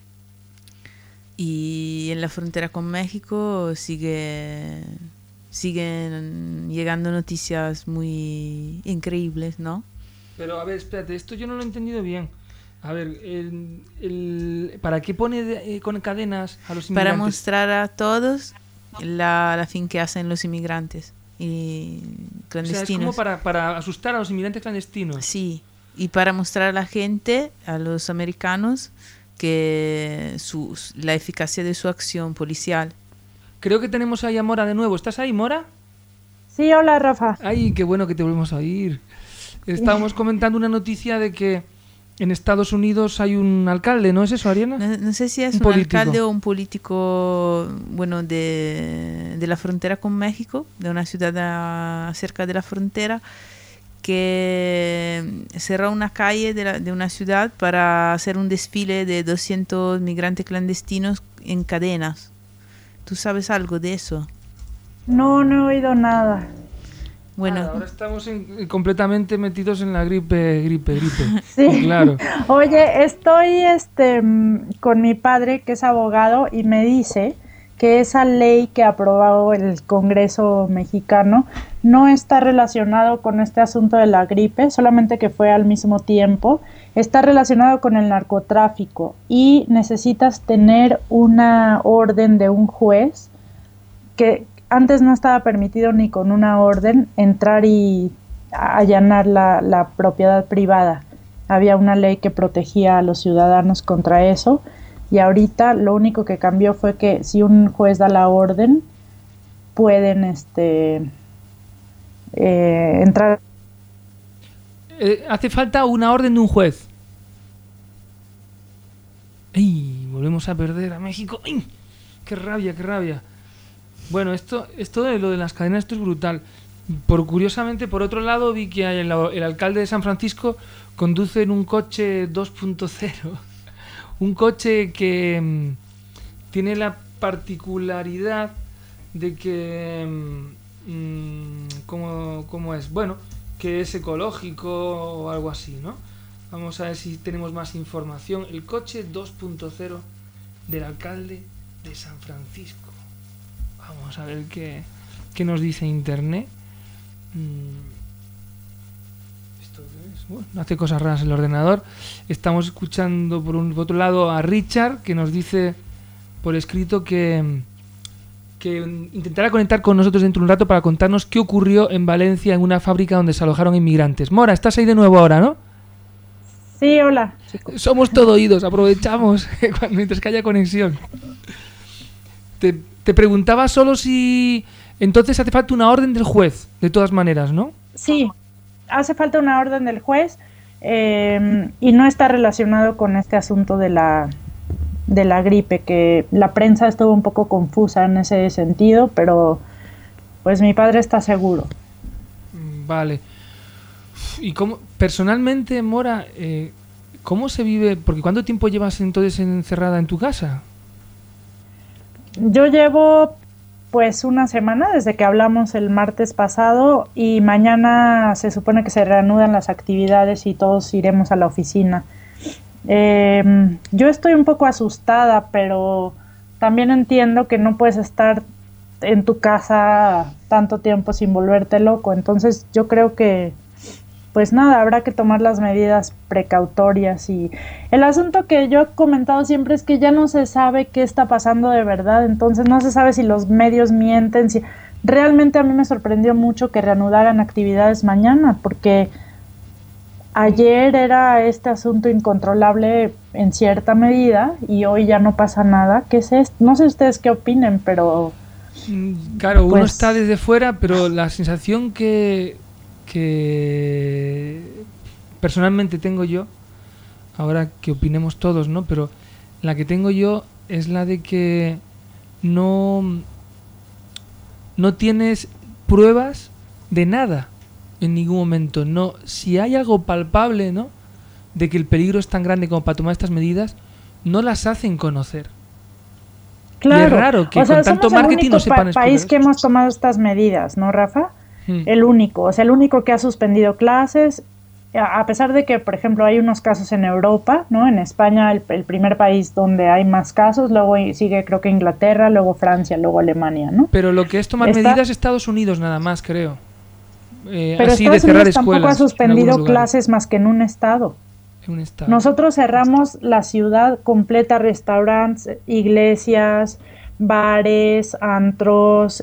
Y en la frontera con México siguen llegando noticias muy increíbles, ¿no? Pero a ver, espérate, esto yo no lo he entendido bien. A ver, ¿para qué pone con cadenas a los inmigrantes? Para mostrar a todos la fin que hacen los inmigrantes y clandestinos. O sea, es como para asustar a los inmigrantes clandestinos. Sí, y para mostrar a la gente, a los americanos, que la eficacia de su acción policial. Creo que tenemos ahí a Mora de nuevo. ¿Estás ahí, Mora? Sí, hola, Rafa. Ay, qué bueno que te volvemos a oír. Estábamos comentando una noticia de que en Estados Unidos hay un alcalde, ¿no es eso, Ariana? No sé si es un alcalde o un político, bueno, de la frontera con México, de una ciudad cerca de la frontera, que cerró una calle de una ciudad para hacer un desfile de 200 migrantes clandestinos en cadenas. ¿Tú sabes algo de eso? No he oído nada. Bueno, ahora estamos completamente metidos en la gripe. Sí. Claro. Oye, estoy con mi padre, que es abogado, y me dice que esa ley que aprobó el Congreso mexicano no está relacionado con este asunto de la gripe, solamente que fue al mismo tiempo. Está relacionado con el narcotráfico y necesitas tener una orden de un juez, que antes no estaba permitido ni con una orden entrar y allanar la propiedad privada. Había una ley que protegía a los ciudadanos contra eso, y ahorita lo único que cambió fue que si un juez da la orden, pueden entrar. Hace falta una orden de un juez. ¡Ay! Volvemos a perder a México. ¡Ay! ¡Qué rabia! Bueno, esto de lo de las cadenas, esto es brutal. Curiosamente, por otro lado, vi que el alcalde de San Francisco conduce en un coche 2.0. Un coche que tiene la particularidad de que... ¿cómo es? Bueno, que es ecológico o algo así, ¿no? Vamos a ver si tenemos más información. El coche 2.0 del alcalde de San Francisco. Vamos a ver qué nos dice internet. ¿Esto qué es? Bueno, hace cosas raras el ordenador. Estamos escuchando por otro lado a Richard, que nos dice por escrito que intentará conectar con nosotros dentro de un rato para contarnos qué ocurrió en Valencia en una fábrica donde se alojaron inmigrantes. Mora, estás ahí de nuevo ahora, ¿no? Sí, hola. Somos todo oídos, aprovechamos mientras que haya conexión. Te preguntaba solo si entonces hace falta una orden del juez, de todas maneras, ¿no? Sí, hace falta una orden del juez y no está relacionado con este asunto de la gripe, que la prensa estuvo un poco confusa en ese sentido, pero pues mi padre está seguro. Vale. Y cómo, personalmente, Mora, ¿cómo se vive? Porque ¿cuánto tiempo llevas entonces encerrada en tu casa? Yo llevo pues una semana desde que hablamos el martes pasado, y mañana se supone que se reanudan las actividades y todos iremos a la oficina. Yo estoy un poco asustada, pero también entiendo que no puedes estar en tu casa tanto tiempo sin volverte loco. Entonces yo creo que pues nada, habrá que tomar las medidas precautorias. Y el asunto que yo he comentado siempre es que ya no se sabe qué está pasando de verdad, entonces no se sabe si los medios mienten. Realmente a mí me sorprendió mucho que reanudaran actividades mañana, porque ayer era este asunto incontrolable en cierta medida y hoy ya no pasa nada. ¿Qué es esto? No sé ustedes qué opinen, pero... Claro, pues, uno está desde fuera, pero la sensación que personalmente tengo yo, ahora que opinemos todos, ¿no? Pero la que tengo yo es la de que no tienes pruebas de nada en ningún momento. No, si hay algo palpable, ¿no?, de que el peligro es tan grande como para tomar estas medidas, no las hacen conocer. Claro. Y es raro que con tanto marketing no sepan explicar. País que hemos tomado estas medidas, ¿no, Rafa? El único que ha suspendido clases, a pesar de que, por ejemplo, hay unos casos en Europa, ¿no? En España, el primer país donde hay más casos, luego sigue, creo que Inglaterra, luego Francia, luego Alemania, ¿no? Pero lo que es tomar medidas es Estados Unidos nada más, creo. Pero así Estados de cerrar Unidos tampoco ha suspendido clases más que en un estado. Nosotros cerramos la ciudad completa, restaurantes, iglesias, bares, antros,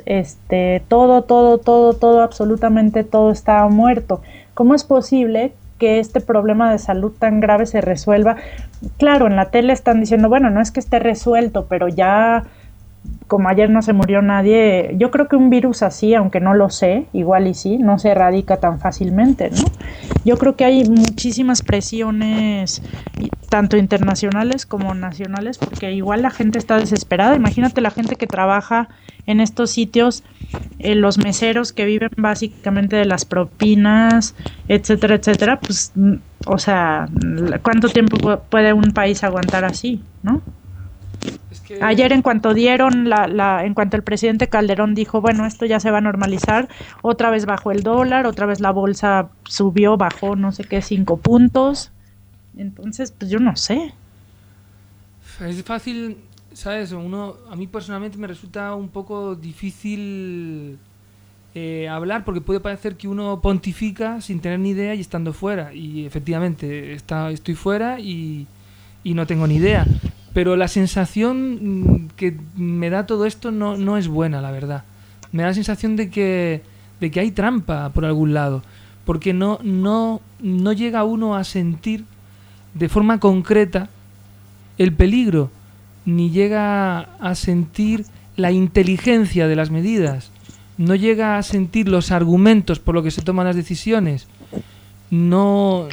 todo, absolutamente todo está muerto. ¿Cómo es posible que este problema de salud tan grave se resuelva? Claro, en la tele están diciendo, bueno, no es que esté resuelto, pero ya, como ayer no se murió nadie, yo creo que un virus así, aunque no lo sé, igual y sí, no se erradica tan fácilmente, ¿no? Yo creo que hay muchísimas presiones, tanto internacionales como nacionales, porque igual la gente está desesperada. Imagínate la gente que trabaja en estos sitios, los meseros que viven básicamente de las propinas, etcétera, etcétera, pues, o sea, ¿cuánto tiempo puede un país aguantar así, no? Ayer en cuanto el presidente Calderón dijo, bueno, esto ya se va a normalizar, otra vez bajó el dólar, otra vez la bolsa subió, bajó no sé qué, 5 puntos. Entonces, pues yo no sé. Es fácil, ¿sabes? A mí personalmente me resulta un poco difícil hablar, porque puede parecer que uno pontifica sin tener ni idea y estando fuera. Y efectivamente, estoy fuera y no tengo ni idea. Pero la sensación que me da todo esto no es buena, la verdad. Me da la sensación de que hay trampa por algún lado. Porque no llega uno a sentir de forma concreta el peligro, ni llega a sentir la inteligencia de las medidas, no llega a sentir los argumentos por los que se toman las decisiones. Como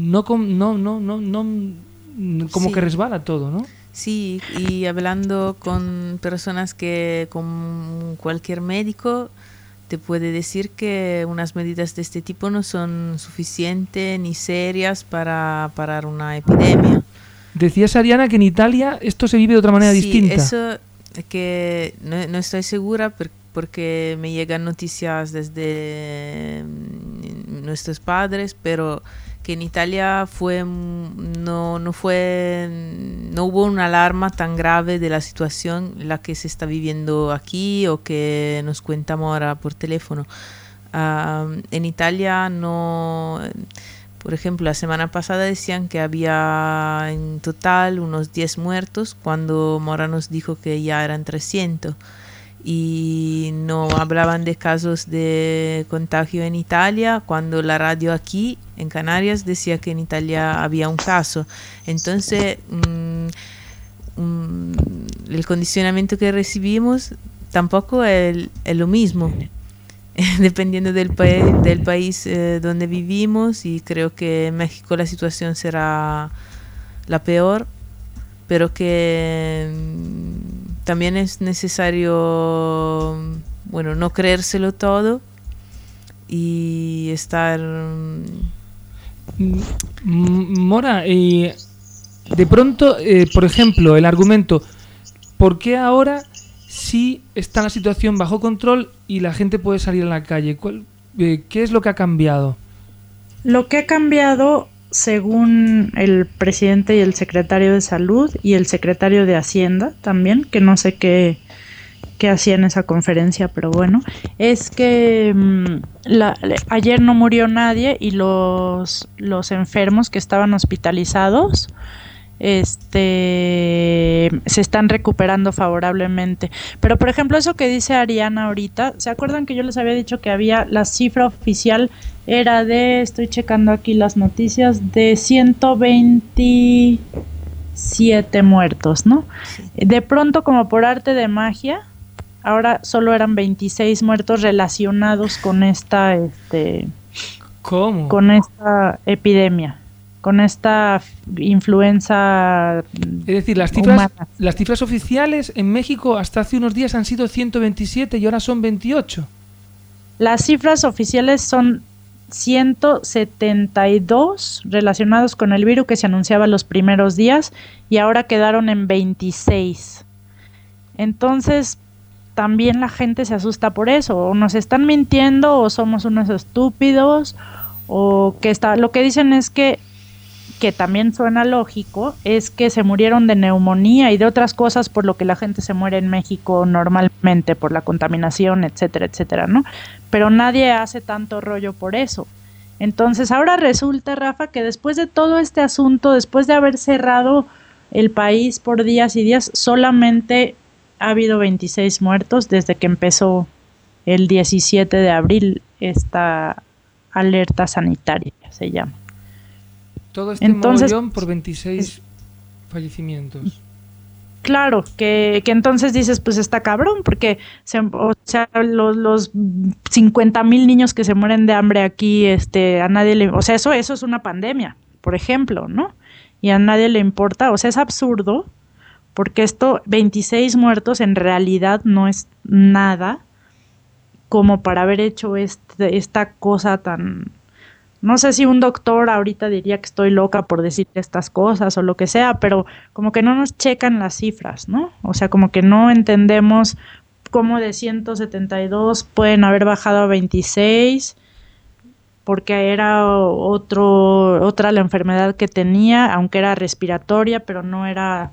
que resbala todo, ¿no? Sí, y hablando con personas con cualquier médico, te puede decir que unas medidas de este tipo no son suficientes ni serias para parar una epidemia. Decías, Ariana, que en Italia esto se vive de otra manera distinta. Sí, eso que no estoy segura porque me llegan noticias desde nuestros padres, pero que en Italia no hubo una alarma tan grave de la situación la que se está viviendo aquí o que nos cuentamos ahora por teléfono. En Italia no, por ejemplo, la semana pasada decían que había en total unos 10 muertos cuando Mora nos dijo que ya eran 300. Y no hablaban de casos de contagio en Italia cuando la radio aquí en Canarias decía que en Italia había un caso. Entonces el condicionamiento que recibimos tampoco es lo mismo dependiendo del país donde vivimos, y creo que en México la situación será la peor, pero que también es necesario, no creérselo todo y estar... Mora, de pronto, por ejemplo, el argumento, ¿por qué ahora sí está la situación bajo control y la gente puede salir a la calle? ¿Qué es lo que ha cambiado? Lo que ha cambiado, según el presidente y el secretario de Salud y el secretario de Hacienda también, que no sé qué hacía en esa conferencia, pero bueno, es que ayer no murió nadie y los enfermos que estaban hospitalizados se están recuperando favorablemente. Pero por ejemplo, eso que dice Ariana ahorita, ¿se acuerdan que yo les había dicho que la cifra oficial era estoy checando aquí las noticias, de 127 muertos, ¿no? De pronto, como por arte de magia, ahora solo eran 26 muertos relacionados con ¿Cómo? Con esta epidemia, con esta influenza. Es decir, las cifras oficiales en México hasta hace unos días han sido 127 y ahora son 28. Las cifras oficiales son 172 relacionados con el virus que se anunciaba los primeros días y ahora quedaron en 26. Entonces, también la gente se asusta por eso, o nos están mintiendo o somos unos estúpidos, o que lo que dicen es que también suena lógico, es que se murieron de neumonía y de otras cosas por lo que la gente se muere en México normalmente, por la contaminación, etcétera, etcétera, ¿no? Pero nadie hace tanto rollo por eso. Entonces ahora resulta, Rafa, que después de todo este asunto, después de haber cerrado el país por días y días, solamente ha habido 26 muertos desde que empezó el 17 de abril esta alerta sanitaria, se llama. Todo este mogollón por 26 fallecimientos. Claro, que entonces dices, pues está cabrón, porque los 50,000 niños que se mueren de hambre aquí, a nadie le, o sea, eso es una pandemia, por ejemplo, ¿no? Y a nadie le importa, o sea, es absurdo, porque 26 muertos en realidad no es nada como para haber hecho esta cosa tan... No sé si un doctor ahorita diría que estoy loca por decir estas cosas o lo que sea, pero como que no nos checan las cifras, ¿no? O sea, como que no entendemos cómo de 172 pueden haber bajado a 26, porque era otra la enfermedad que tenía, aunque era respiratoria, pero no era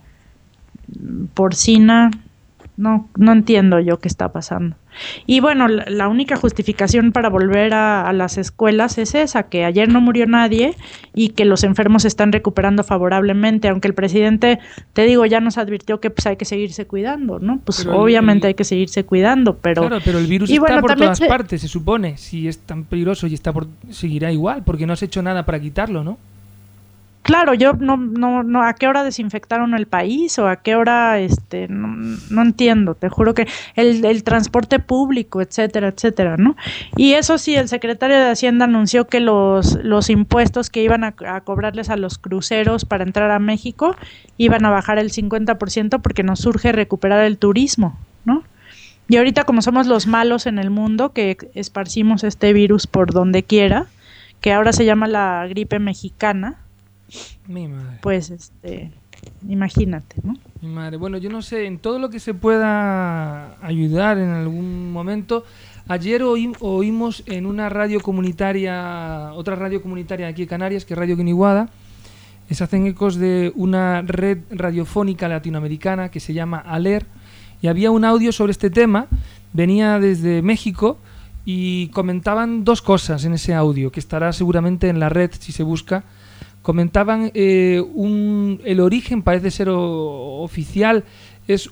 porcina. No entiendo yo qué está pasando. Y bueno, la única justificación para volver a las escuelas es esa, que ayer no murió nadie y que los enfermos se están recuperando favorablemente, aunque el presidente, te digo, ya nos advirtió que pues hay que seguirse cuidando, ¿no? Pues pero obviamente hay que seguirse cuidando, pero... Claro, pero el virus está por todas partes, se supone. Si es tan peligroso y seguirá igual, porque no has hecho nada para quitarlo, ¿no? Claro, yo no, ¿a qué hora desinfectaron el país? O a qué hora, no entiendo, te juro que el transporte público, etcétera, etcétera, ¿no? Y eso sí, el secretario de Hacienda anunció que los impuestos que iban a cobrarles a los cruceros para entrar a México iban a bajar el 50% porque nos urge recuperar el turismo, ¿no? Y ahorita como somos los malos en el mundo, que esparcimos este virus por donde quiera, que ahora se llama la gripe mexicana, mi madre. Pues imagínate, ¿no? Mi madre. Bueno, yo no sé, en todo lo que se pueda ayudar en algún momento. Ayer oímos en una radio comunitaria, otra radio comunitaria aquí en Canarias, que es Radio Guiniguada, se hacen ecos de una red radiofónica latinoamericana que se llama ALER, y había un audio sobre este tema, venía desde México, y comentaban dos cosas en ese audio, que estará seguramente en la red si se busca. Comentaban el origen, parece ser oficial, es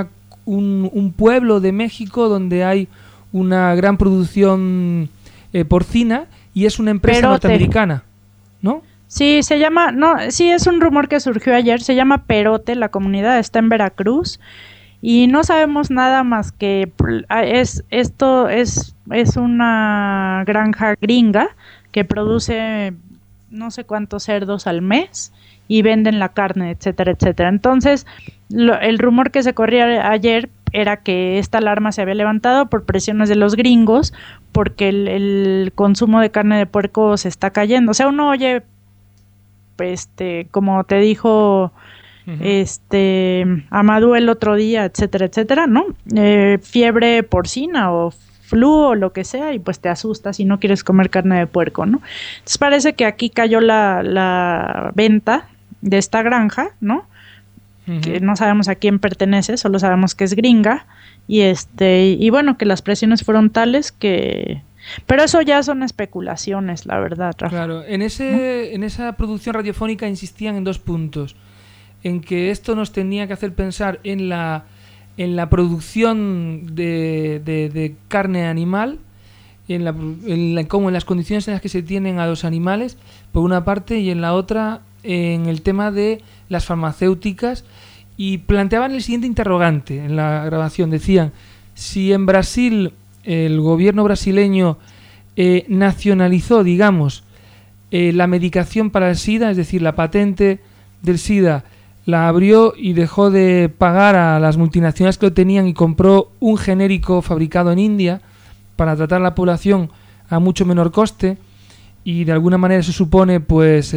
un pueblo de México donde hay una gran producción porcina y es una empresa norteamericana, ¿no? Sí, sí, es un rumor que surgió ayer, se llama Perote, la comunidad está en Veracruz y no sabemos nada más que esto es una granja gringa que produce no sé cuántos cerdos al mes y venden la carne, etcétera, etcétera. Entonces, el rumor que se corría ayer era que esta alarma se había levantado por presiones de los gringos porque el consumo de carne de puerco se está cayendo. O sea, uno oye, como te dijo Amadou el otro día, etcétera, etcétera, ¿no? Fiebre porcina o flu o lo que sea y pues te asustas y no quieres comer carne de puerco, ¿no? Entonces parece que aquí cayó la venta de esta granja, ¿no? Que no sabemos a quién pertenece, solo sabemos que es gringa y bueno, que las presiones fueron tales que... Pero eso ya son especulaciones, la verdad, Rafa. Claro, en esa producción radiofónica insistían en dos puntos, en que esto nos tenía que hacer pensar en la producción de carne animal, como en las condiciones en las que se tienen a los animales, por una parte, y en la otra, en el tema de las farmacéuticas, y planteaban el siguiente interrogante en la grabación. Decían, si en Brasil el gobierno brasileño nacionalizó, digamos, la medicación para el SIDA, es decir, la patente del SIDA la abrió y dejó de pagar a las multinacionales que lo tenían y compró un genérico fabricado en India para tratar a la población a mucho menor coste, y de alguna manera se supone pues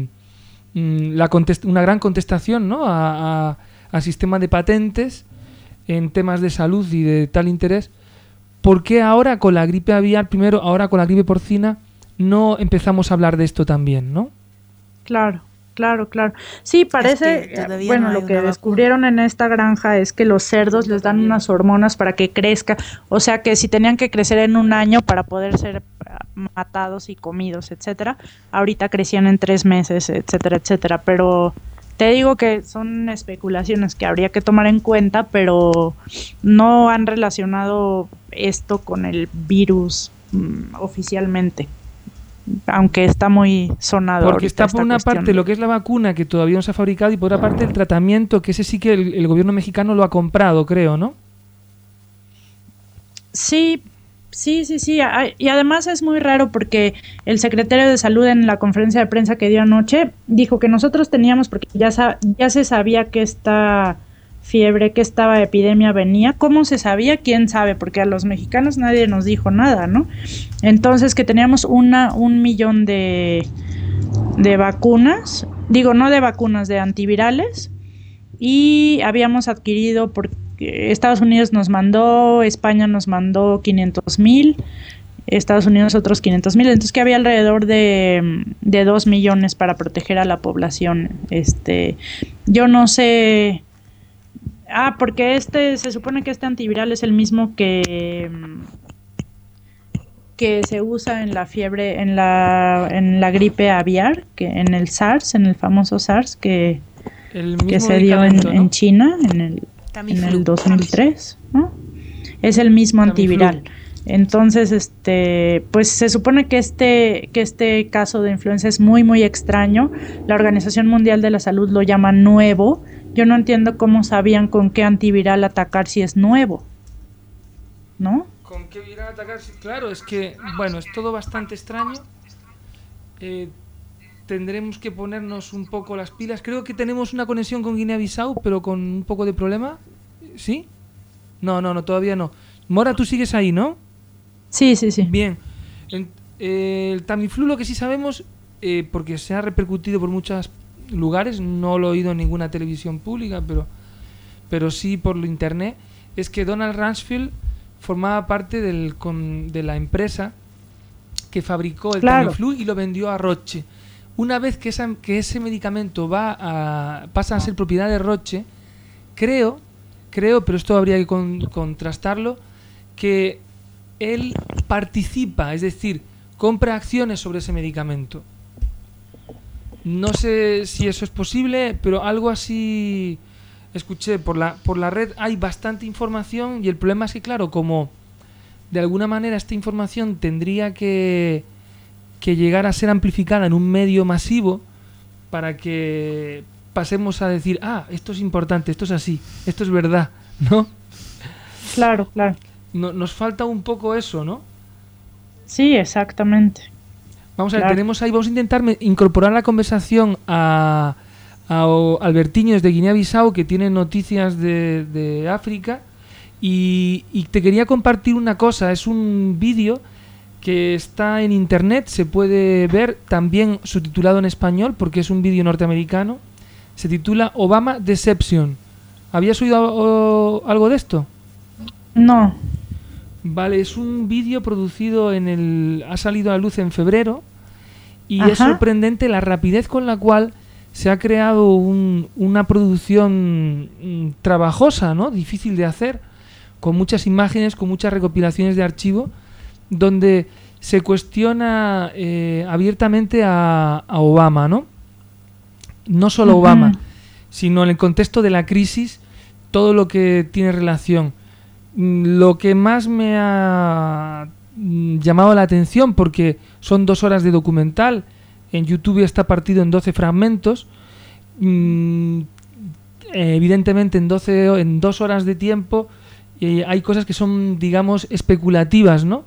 una gran contestación, ¿no?, al sistema de patentes en temas de salud y de tal interés. ¿Por qué ahora con la gripe aviar, primero, ahora con la gripe porcina, no empezamos a hablar de esto también, ¿no? Claro. Sí, parece, bueno, lo que descubrieron en esta granja es que los cerdos les dan unas hormonas para que crezca, o sea que si tenían que crecer en un año para poder ser matados y comidos, etcétera, ahorita crecían en 3 meses, etcétera, pero te digo que son especulaciones que habría que tomar en cuenta, pero no han relacionado esto con el virus oficialmente. Aunque está muy sonado. Porque está por una parte lo que es la vacuna, que todavía no se ha fabricado, y por otra parte el tratamiento, que ese sí que el gobierno mexicano lo ha comprado, creo, ¿no? Sí. Y además es muy raro porque el secretario de Salud en la conferencia de prensa que dio anoche dijo que nosotros teníamos, porque ya se sabía que esta fiebre, que esta epidemia venía. ¿Cómo se sabía? ¿Quién sabe? Porque a los mexicanos nadie nos dijo nada, ¿no? Entonces que teníamos 1 millón de vacunas, digo, no de vacunas, de antivirales, y habíamos adquirido, porque Estados Unidos nos mandó, España nos mandó 500,000, Estados Unidos otros 500,000, entonces que había alrededor de 2 millones para proteger a la población. Yo no sé. Porque se supone que este antiviral es el mismo que se usa en la fiebre, en la gripe aviar, que en el SARS, en el famoso SARS que se dio en China en el 2003, ¿no? Es el mismo antiviral. Entonces, pues se supone que este caso de influenza es muy, muy extraño. La Organización Mundial de la Salud lo llama nuevo. Yo no entiendo cómo sabían con qué antiviral atacar si es nuevo, ¿no? ¿Con qué viral atacar? Claro, es que, bueno, es todo bastante extraño. Tendremos que ponernos un poco las pilas. Creo que tenemos una conexión con Guinea-Bissau, pero con un poco de problema. ¿Sí? No, todavía no. Mora, tú sigues ahí, ¿no? Sí. Bien. El Tamiflu, lo que sí sabemos, porque se ha repercutido por muchos lugares, no lo he oído en ninguna televisión pública, pero sí por lo internet, es que Donald Rumsfeld formaba parte de la empresa que fabricó el Tamiflu y lo vendió a Roche. Una vez que ese medicamento pasa a ser propiedad de Roche, creo, pero esto habría que contrastarlo, que él participa, es decir, compra acciones sobre ese medicamento. No sé si eso es posible, pero algo así escuché por la red. Hay bastante información y el problema es que, claro, como de alguna manera esta información tendría que llegar a ser amplificada en un medio masivo para que pasemos a decir, esto es importante, esto es así, esto es verdad, ¿no? Claro. Nos falta un poco eso, ¿no? Sí, exactamente. Vamos a ver, vamos a intentar incorporar a la conversación a Albertiño desde Guinea-Bissau, que tiene noticias de África, y te quería compartir una cosa. Es un vídeo que está en internet, se puede ver también subtitulado en español porque es un vídeo norteamericano. Se titula Obama Deception. ¿Habías oído algo de esto? No. Vale, es un vídeo producido ha salido a la luz en febrero y es sorprendente la rapidez con la cual se ha creado una producción trabajosa, ¿no? Difícil de hacer, con muchas imágenes, con muchas recopilaciones de archivo, donde se cuestiona abiertamente a Obama, ¿no? No solo Obama, sino en el contexto de la crisis, todo lo que tiene relación. Lo que más me ha llamado la atención, porque son 2 horas de documental, en YouTube está partido en 12 fragmentos, evidentemente en 2 horas de tiempo hay cosas que son, digamos, especulativas, ¿no?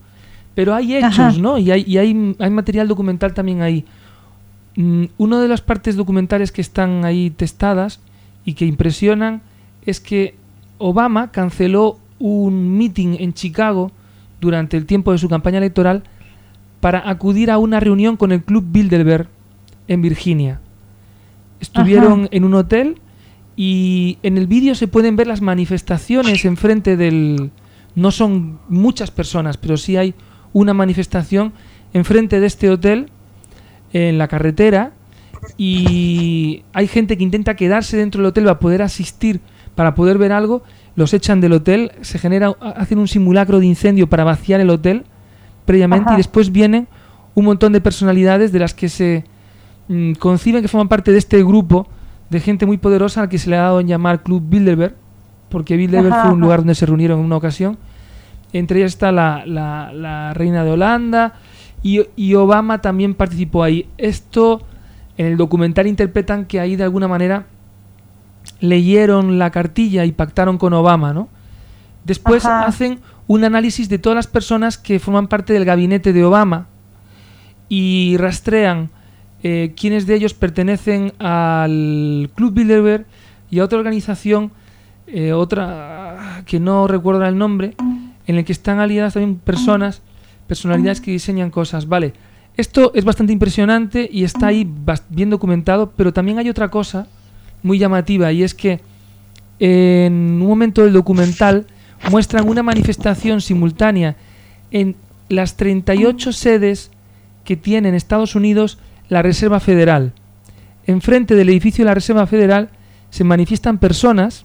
Pero hay hechos, ¿no? Y hay material documental también ahí. Una de las partes documentales que están ahí testadas y que impresionan es que Obama canceló un meeting en Chicago durante el tiempo de su campaña electoral para acudir a una reunión con el Club Bilderberg en Virginia. Estuvieron en un hotel y en el vídeo se pueden ver las manifestaciones enfrente del... No son muchas personas, pero sí hay una manifestación enfrente de este hotel en la carretera, y hay gente que intenta quedarse dentro del hotel para poder asistir, para poder ver algo. Los echan del hotel, hacen un simulacro de incendio para vaciar el hotel previamente, y después vienen un montón de personalidades de las que se conciben que forman parte de este grupo de gente muy poderosa al que se le ha dado en llamar Club Bilderberg, porque Bilderberg fue un lugar donde se reunieron en una ocasión. Entre ellas está la reina de Holanda, y Obama también participó ahí. Esto en el documental interpretan que ahí de alguna manera leyeron la cartilla y pactaron con Obama, ¿no? Después hacen un análisis de todas las personas que forman parte del gabinete de Obama y rastrean quiénes de ellos pertenecen al Club Bilderberg y a otra organización, otra que no recuerdo el nombre, en el que están aliadas también personalidades que diseñan cosas. Vale, esto es bastante impresionante y está ahí bien documentado, pero también hay otra cosa muy llamativa, y es que en un momento del documental muestran una manifestación simultánea en las 38 sedes que tiene en Estados Unidos la Reserva Federal. Enfrente del edificio de la Reserva Federal se manifiestan personas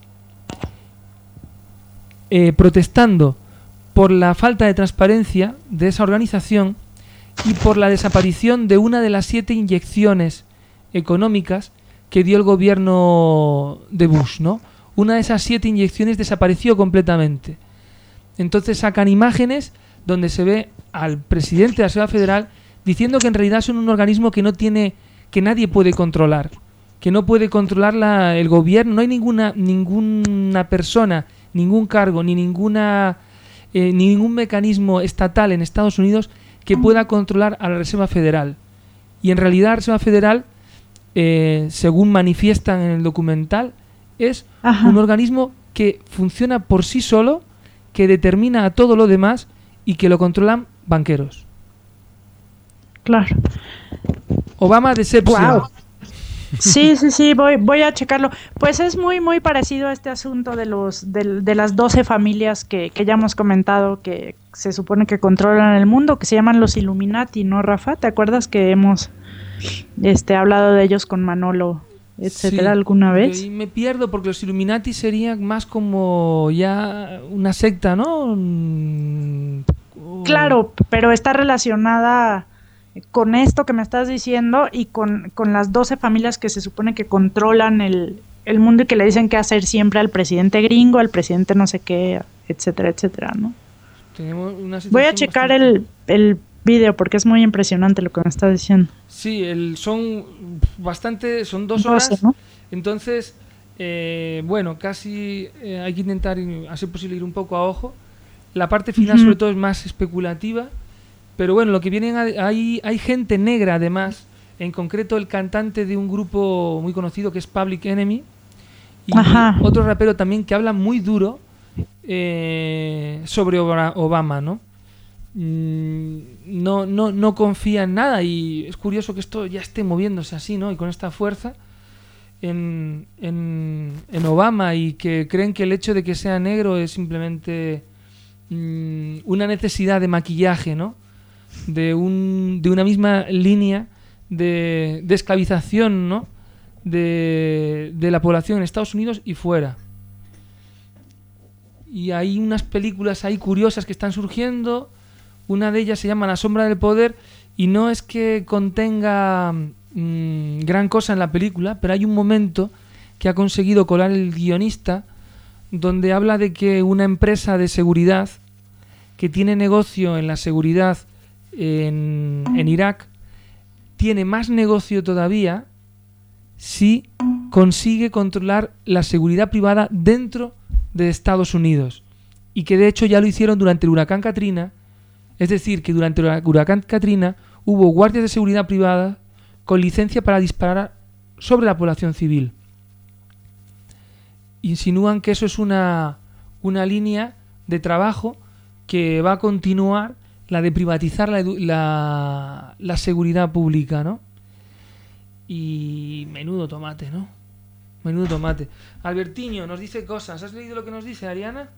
protestando por la falta de transparencia de esa organización y por la desaparición de una de las 7 inyecciones económicas que dio el gobierno de Bush, ¿no? Una de esas 7 inyecciones desapareció completamente. Entonces sacan imágenes donde se ve al presidente de la Reserva Federal diciendo que en realidad son un organismo que nadie puede controlar, que no puede controlar el gobierno. No hay ninguna persona, ningún cargo, ni ningún mecanismo estatal en Estados Unidos que pueda controlar a la Reserva Federal. Y en realidad la Reserva Federal, según manifiestan en el documental, es un organismo que funciona por sí solo, que determina a todo lo demás y que lo controlan banqueros. Claro. Obama Deception. Wow. Sí, voy a checarlo. Pues es muy, muy parecido a este asunto de las 12 familias que ya hemos comentado, que se supone que controlan el mundo, que se llaman los Illuminati, ¿no, Rafa? ¿Te acuerdas que hemos hablado de ellos con Manolo, etcétera, alguna vez? Y me pierdo porque los Illuminati serían más como ya una secta, ¿no? Claro, pero está relacionada con esto que me estás diciendo y con las 12 familias que se supone que controlan el mundo y que le dicen qué hacer siempre al presidente gringo, al presidente no sé qué, etcétera, etcétera, ¿no? Voy a checar el video porque es muy impresionante lo que me estás diciendo. Sí, son 2 horas, 12, ¿no? Entonces, bueno, casi hay que intentar, a ser posible, ir un poco a ojo. La parte final sobre todo es más especulativa. Pero bueno, lo que vienen hay gente negra además, en concreto el cantante de un grupo muy conocido que es Public Enemy, y otro rapero también que habla muy duro sobre Obama, ¿no? No confía en nada, y es curioso que esto ya esté moviéndose así, ¿no? Y con esta fuerza en Obama, y que creen que el hecho de que sea negro es simplemente una necesidad de maquillaje, ¿no? De una misma línea de esclavización, ¿no? de la población en Estados Unidos y fuera. Y hay unas películas ahí curiosas que están surgiendo. Una de ellas se llama La sombra del poder, y no es que contenga gran cosa en la película, pero hay un momento que ha conseguido colar el guionista donde habla de que una empresa de seguridad que tiene negocio en la seguridad en Irak tiene más negocio todavía si consigue controlar la seguridad privada dentro de Estados Unidos, y que de hecho ya lo hicieron durante el huracán Katrina Es decir, que durante el huracán Katrina hubo guardias de seguridad privada con licencia para disparar sobre la población civil. Insinúan que eso es una línea de trabajo que va a continuar, la de privatizar la seguridad pública, ¿no? Y menudo tomate, ¿no? Menudo tomate. Albertiño nos dice cosas. ¿Has leído lo que nos dice Ariana?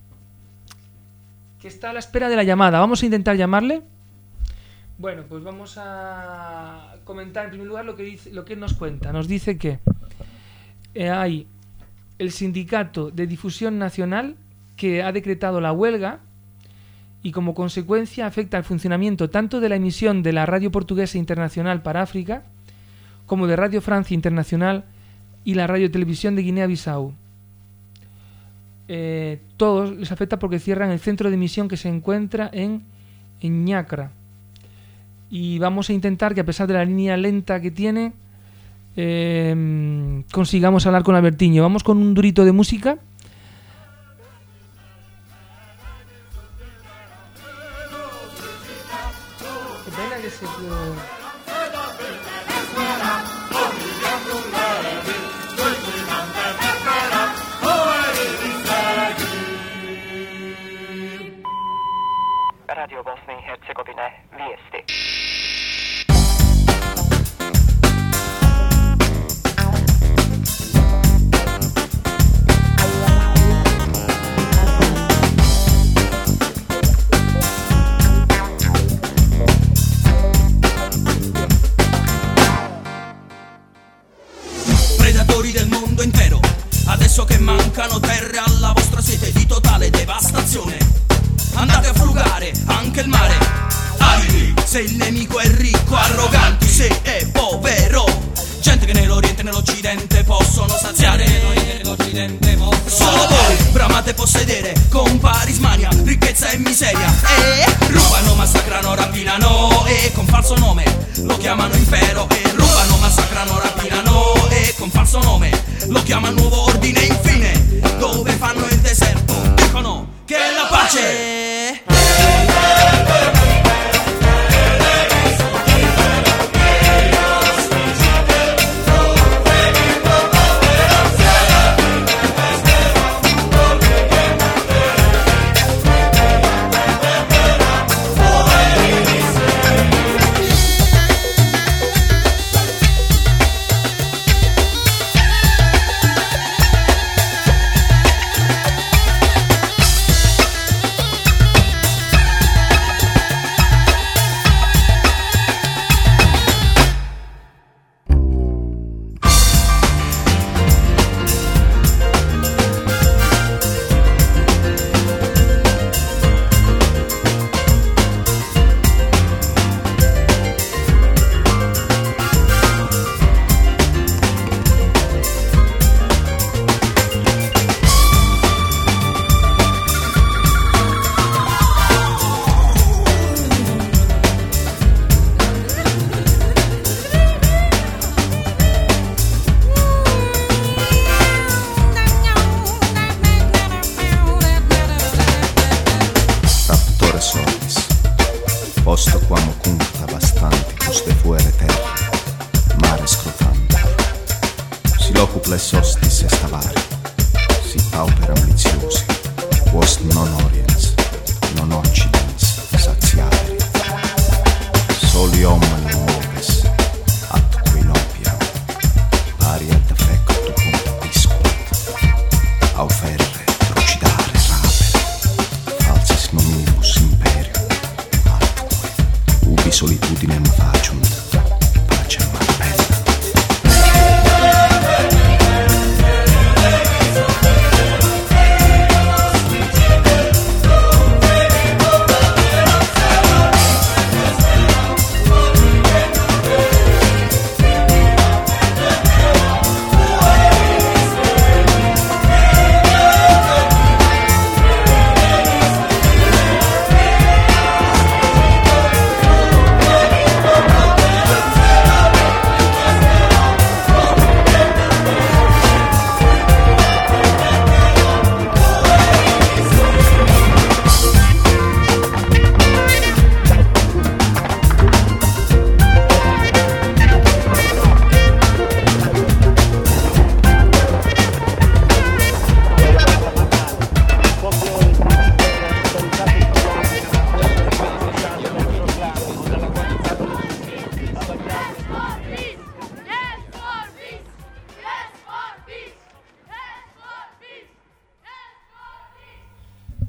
Que está a la espera de la llamada. Vamos a intentar llamarle. Bueno, pues vamos a comentar en primer lugar lo que nos cuenta. Nos dice que hay el Sindicato de Difusión Nacional que ha decretado la huelga y como consecuencia afecta al funcionamiento tanto de la emisión de la Radio Portuguesa Internacional para África como de Radio Francia Internacional y la Radio Televisión de Guinea-Bissau. Todos les afecta porque cierran el centro de emisión que se encuentra en Ñacra. Y vamos a intentar que, a pesar de la línea lenta que tiene, consigamos hablar con Albertiño. Vamos con un durito de música. Qué pena que se... Radio Bosnia-Herzegovina viesti. Predatori del mondo intero, adesso che mancano terre alla vostra sete di totale devastazione, andate a frugare anche il mare. Aridi, se il nemico è ricco, arroganti se è povero. Gente che nell'Oriente e nell'Occidente possono saziare. Solo voi bramate possedere con parismania, ricchezza e miseria. E rubano, massacrano, rapinano e con falso nome lo chiamano impero. E rubano, massacrano, rapinano e con falso nome lo chiamano nuovo ordine. Infine, dove fanno il deserto, dicono che la pace.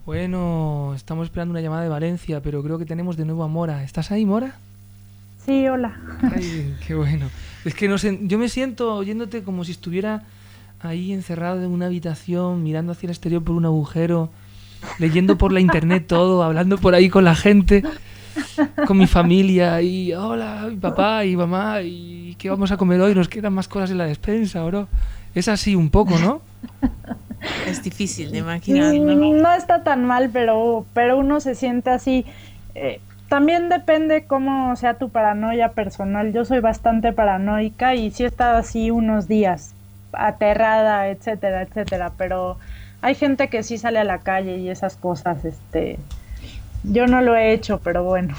Bueno, estamos esperando una llamada de Valencia, pero creo que tenemos de nuevo a Mora. ¿Estás ahí, Mora? Sí, hola. Ay, qué bueno. Es que no sé, yo me siento oyéndote como si estuviera ahí encerrado en una habitación, mirando hacia el exterior por un agujero, leyendo por la internet todo, hablando por ahí con la gente, con mi familia, y hola, mi papá y mamá, y ¿qué vamos a comer hoy? Nos quedan más cosas en la despensa, bro. Es así un poco, ¿no? Es difícil de imaginar, ¿no? No está tan mal, pero uno se siente así. También depende cómo sea tu paranoia personal. Yo soy bastante paranoica y sí he estado así unos días, aterrada, etcétera, etcétera, pero hay gente que sí sale a la calle y esas cosas, yo no lo he hecho, pero bueno.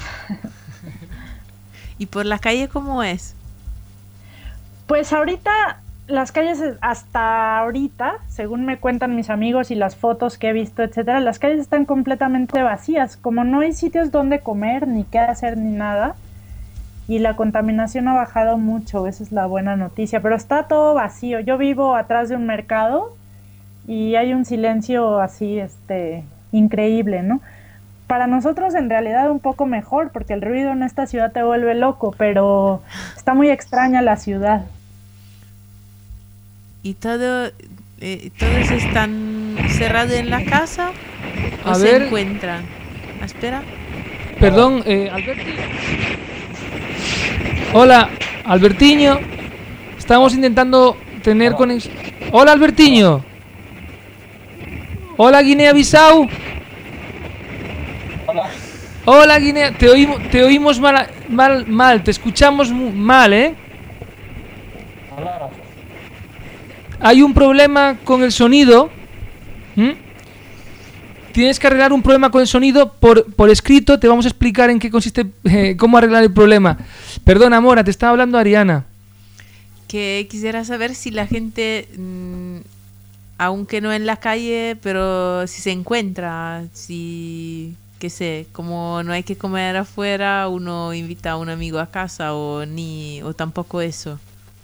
¿Y por la calle cómo es? Pues ahorita, las calles hasta ahorita, según me cuentan mis amigos y las fotos que he visto, etcétera, las calles están completamente vacías, como no hay sitios donde comer, ni qué hacer, ni nada, y la contaminación ha bajado mucho, esa es la buena noticia, pero está todo vacío. Yo vivo atrás de un mercado y hay un silencio así, increíble, ¿no? Para nosotros en realidad un poco mejor, porque el ruido en esta ciudad te vuelve loco, pero está muy extraña la ciudad. ¿Y todos están cerrados en la casa o se encuentran? Espera. Perdón, Alberti. Hola, Albertiño. Estamos intentando tener conexión. Hola, Albertiño. Hola, Guinea-Bissau. Hola, Guinea. Te oímos mal. Te escuchamos mal, ¿eh? Hay un problema con el sonido. Tienes que arreglar un problema con el sonido por escrito. Te vamos a explicar en qué consiste, cómo arreglar el problema. Perdona, Mora, te estaba hablando Ariana. Que quisiera saber si la gente, aunque no en la calle, pero si se encuentra, qué sé, como no hay que comer afuera, uno invita a un amigo a casa o tampoco eso.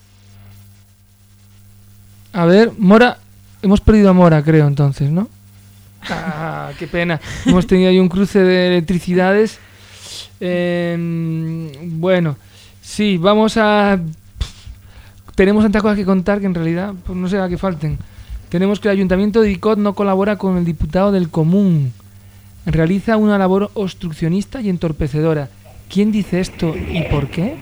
A ver, Mora, hemos perdido a Mora, creo, entonces, ¿no? Ah, qué pena. Hemos tenido ahí un cruce de electricidades. Bueno, sí, tenemos tantas cosas que contar que en realidad pues no sé a qué falten. Tenemos que el Ayuntamiento de Icod no colabora con el diputado del Común. Realiza una labor obstruccionista y entorpecedora. ¿Quién dice esto y por qué?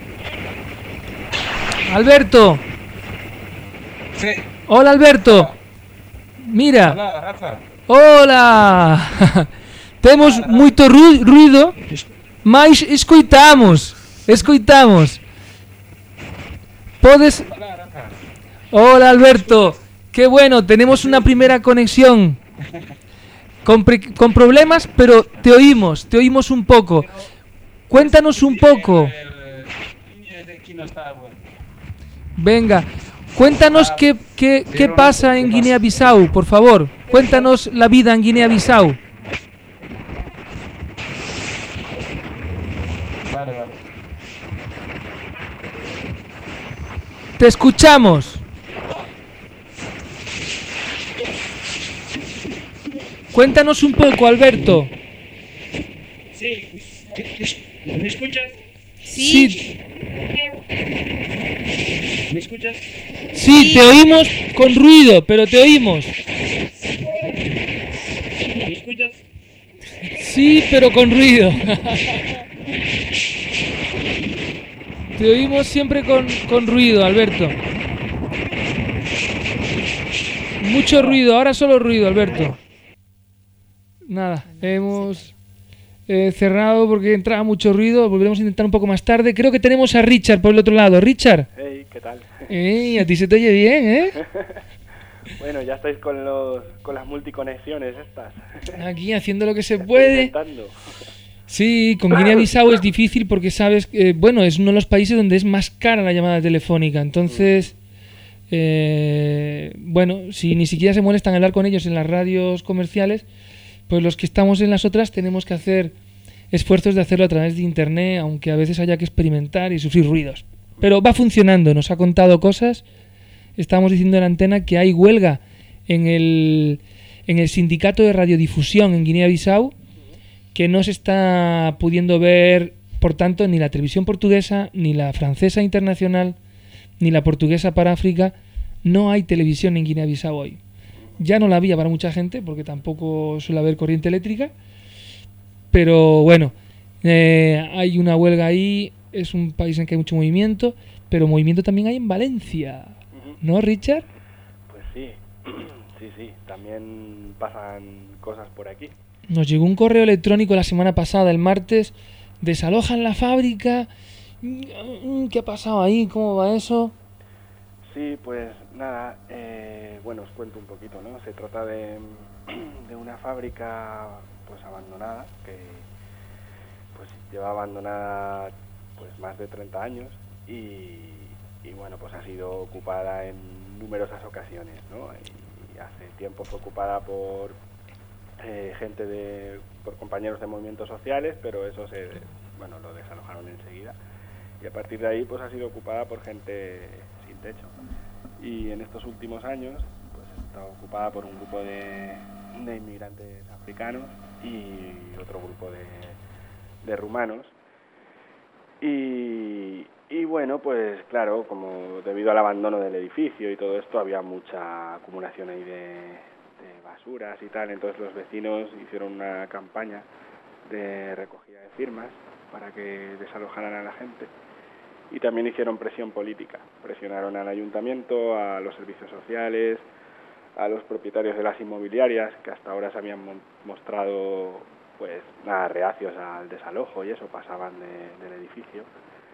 ¡Alberto! Sí. Hola, Alberto. Mira. Hola, Rafa. Hola. Temos moito ruido, mas escoitamos. Podes... Hola, Alberto. Qué bueno, tenemos una primera conexión. Con problemas, pero te oímos un poco. Cuéntanos un poco. Venga, cuéntanos qué pasa en Guinea-Bissau, por favor. Cuéntanos la vida en Guinea-Bissau. Vale. Te escuchamos. Cuéntanos un poco, Alberto. Sí. ¿Me escuchas? Sí. ¿Me escuchas? Sí, te oímos con ruido, pero te oímos. ¿Me escuchas? Sí, pero con ruido. Te oímos siempre con ruido, Alberto. Mucho ruido, ahora solo ruido, Alberto. Nada, hemos cerrado porque entraba mucho ruido. Volveremos a intentar un poco más tarde. Creo que tenemos a Richard por el otro lado. Richard. Hey, ¿qué tal? A ti se te oye bien, ¿eh? Bueno, ya estáis con las multiconexiones estas. Aquí haciendo lo que se puede. Intentando. Sí, con Guinea-Bissau es difícil porque sabes, bueno, es uno de los países donde es más cara la llamada telefónica. Entonces, bueno, si ni siquiera se molestan en hablar con ellos en las radios comerciales, pues los que estamos en las otras tenemos que hacer esfuerzos de hacerlo a través de internet, aunque a veces haya que experimentar y sufrir ruidos. Pero va funcionando, nos ha contado cosas. Estábamos diciendo en la antena que hay huelga en en el sindicato de radiodifusión en Guinea-Bissau, que no se está pudiendo ver, por tanto, ni la televisión portuguesa, ni la francesa internacional, ni la portuguesa para África. No hay televisión en Guinea-Bissau hoy. Ya no la había para mucha gente, porque tampoco suele haber corriente eléctrica. Pero bueno, hay una huelga ahí, es un país en que hay mucho movimiento, pero movimiento también hay en Valencia, ¿no, Richard? Pues sí, sí, también pasan cosas por aquí. Nos llegó un correo electrónico la semana pasada, el martes, desalojan la fábrica. ¿Qué ha pasado ahí? ¿Cómo va eso? Sí, pues nada, bueno, os cuento un poquito, ¿no? Se trata de una fábrica pues abandonada, que pues lleva abandonada pues más de 30 años y bueno, pues ha sido ocupada en numerosas ocasiones, ¿no? Y hace tiempo fue ocupada por por compañeros de movimientos sociales, pero eso lo desalojaron enseguida. Y a partir de ahí pues ha sido ocupada por gente sin techo. Y en estos últimos años pues está ocupada por un grupo de inmigrantes africanos y otro grupo de rumanos. Y bueno, pues claro, como debido al abandono del edificio y todo esto, había mucha acumulación ahí de basuras y tal, entonces los vecinos hicieron una campaña de recogida de firmas para que desalojaran a la gente. Y también hicieron presión política, presionaron al ayuntamiento, a los servicios sociales, a los propietarios de las inmobiliarias, que hasta ahora se habían mostrado pues nada reacios al desalojo y eso, pasaban del edificio.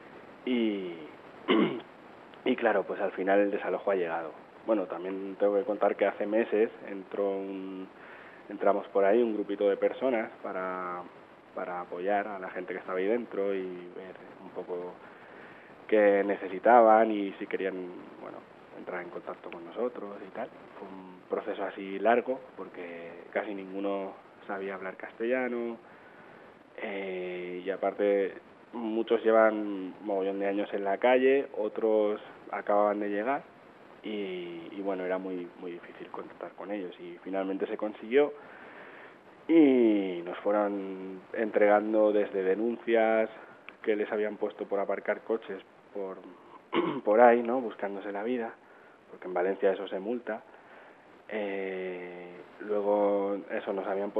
Y claro, pues al final el desalojo ha llegado. Bueno, también tengo que contar que hace meses entramos por ahí un grupito de personas para apoyar a la gente que estaba ahí dentro y ver un poco qué necesitaban y si querían, bueno, entrar en contacto con nosotros y tal. Fue un proceso así largo porque casi ninguno sabía hablar castellano y aparte muchos llevan mogollón de años en la calle, otros acababan de llegar y bueno, era muy difícil contactar con ellos y finalmente se consiguió y nos fueron entregando desde denuncias que les habían puesto por aparcar coches por ahí, ¿no? Buscándose la vida, porque en Valencia eso se multa. Luego eso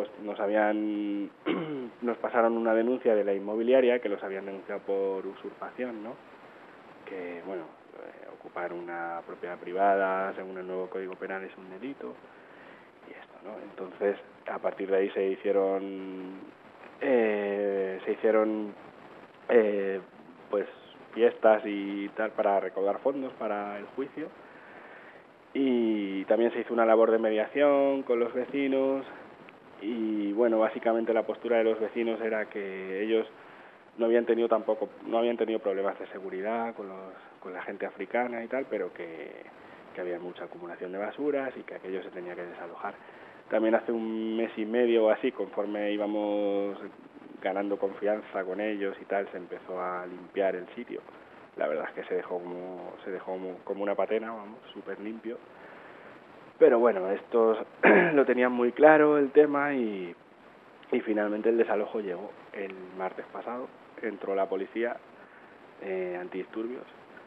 nos pasaron una denuncia de la inmobiliaria que los habían denunciado por usurpación, ¿no? Que bueno, ocupar una propiedad privada según el nuevo Código Penal es un delito y esto, ¿no? Entonces a partir de ahí se hicieron pues fiestas y tal para recaudar fondos para el juicio. Y también se hizo una labor de mediación con los vecinos y bueno, básicamente la postura de los vecinos era que ellos no habían tenido problemas de seguridad con la gente africana y tal, pero que había mucha acumulación de basuras y que aquello se tenía que desalojar. También hace un mes y medio o así, conforme íbamos ganando confianza con ellos y tal, se empezó a limpiar el sitio. La verdad es que se dejó como una patena, vamos, súper limpio. Pero bueno, estos lo tenían muy claro el tema y finalmente el desalojo llegó el martes pasado. Entró la policía antidisturbios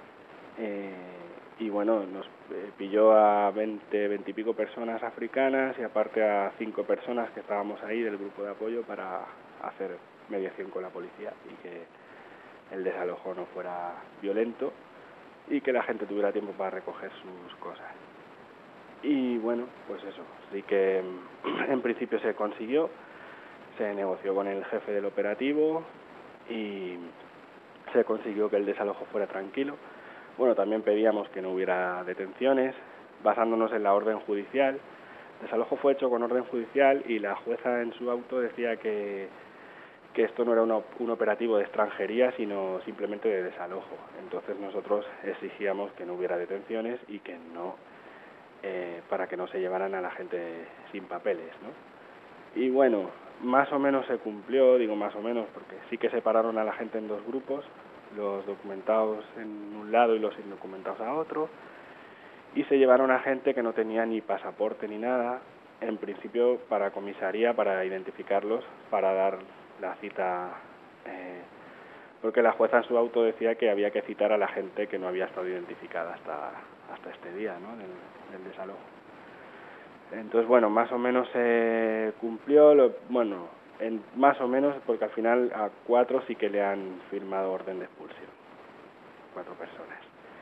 y bueno, nos pilló a 20 y pico personas africanas y aparte a 5 personas que estábamos ahí del grupo de apoyo para hacer mediación con la policía y que el desalojo no fuera violento y que la gente tuviera tiempo para recoger sus cosas. Y bueno, pues eso, sí que en principio se consiguió, se negoció con el jefe del operativo y se consiguió que el desalojo fuera tranquilo. Bueno, también pedíamos que no hubiera detenciones, basándonos en la orden judicial. El desalojo fue hecho con orden judicial y la jueza en su auto decía que esto no era un operativo de extranjería, sino simplemente de desalojo. Entonces nosotros exigíamos que no hubiera detenciones y que no, para que no se llevaran a la gente sin papeles, ¿no? Y bueno, más o menos se cumplió, digo más o menos, porque sí que separaron a la gente en 2 grupos, los documentados en un lado y los indocumentados a otro, y se llevaron a gente que no tenía ni pasaporte ni nada, en principio para comisaría, para identificarlos, para dar la cita, porque la jueza en su auto decía que había que citar a la gente que no había estado identificada hasta este día, ¿no?, del desalojo. Entonces, bueno, más o menos se cumplió, más o menos, porque al final a 4 sí que le han firmado orden de expulsión, 4 personas.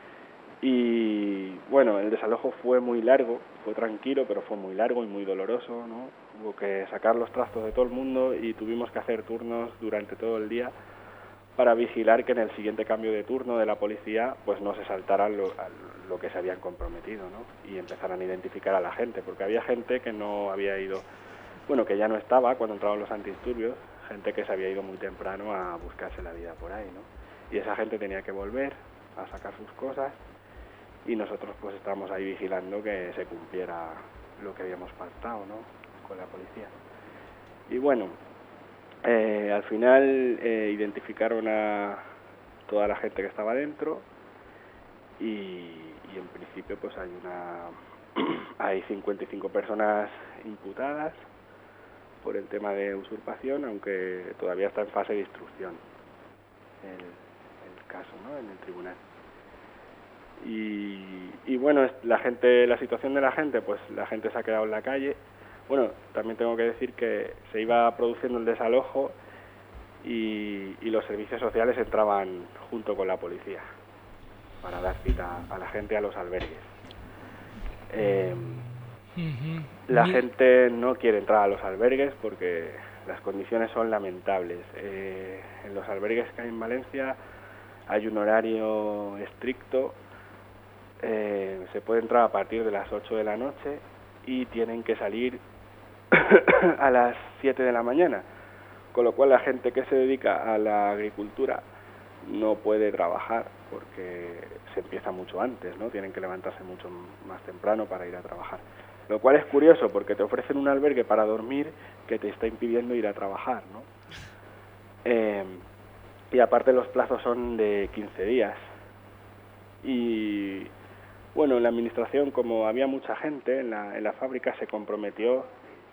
Y bueno, el desalojo fue muy largo, fue tranquilo, pero fue muy largo y muy doloroso, ¿no? Hubo que sacar los trastos de todo el mundo y tuvimos que hacer turnos durante todo el día para vigilar que en el siguiente cambio de turno de la policía pues no se saltaran lo que se habían comprometido, ¿no? Y empezaran a identificar a la gente, porque había gente que no había ido, bueno, que ya no estaba cuando entraban los antidisturbios, gente que se había ido muy temprano a buscarse la vida por ahí, ¿no? Y esa gente tenía que volver a sacar sus cosas y nosotros pues estábamos ahí vigilando que se cumpliera lo que habíamos pactado, ¿no?, con la policía. Y bueno, al final identificaron a toda la gente que estaba dentro y en principio pues hay 55 personas imputadas por el tema de usurpación, aunque todavía está en fase de instrucción el caso, ¿no?, en el tribunal. Y bueno, la situación de la gente, pues la gente se ha quedado en la calle. Bueno, también tengo que decir que se iba produciendo el desalojo y los servicios sociales entraban junto con la policía para dar cita a la gente a los albergues. La gente no quiere entrar a los albergues porque las condiciones son lamentables. En los albergues que hay en Valencia hay un horario estricto. Se puede entrar a partir de las 8 de la noche y tienen que salir a las 7 de la mañana, con lo cual la gente que se dedica a la agricultura no puede trabajar porque se empieza mucho antes, ¿no? Tienen que levantarse mucho más temprano para ir a trabajar, lo cual es curioso porque te ofrecen un albergue para dormir que te está impidiendo ir a trabajar, ¿no? Y aparte los plazos son de 15 días y bueno, en la administración, como había mucha gente en la fábrica, se comprometió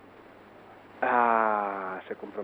a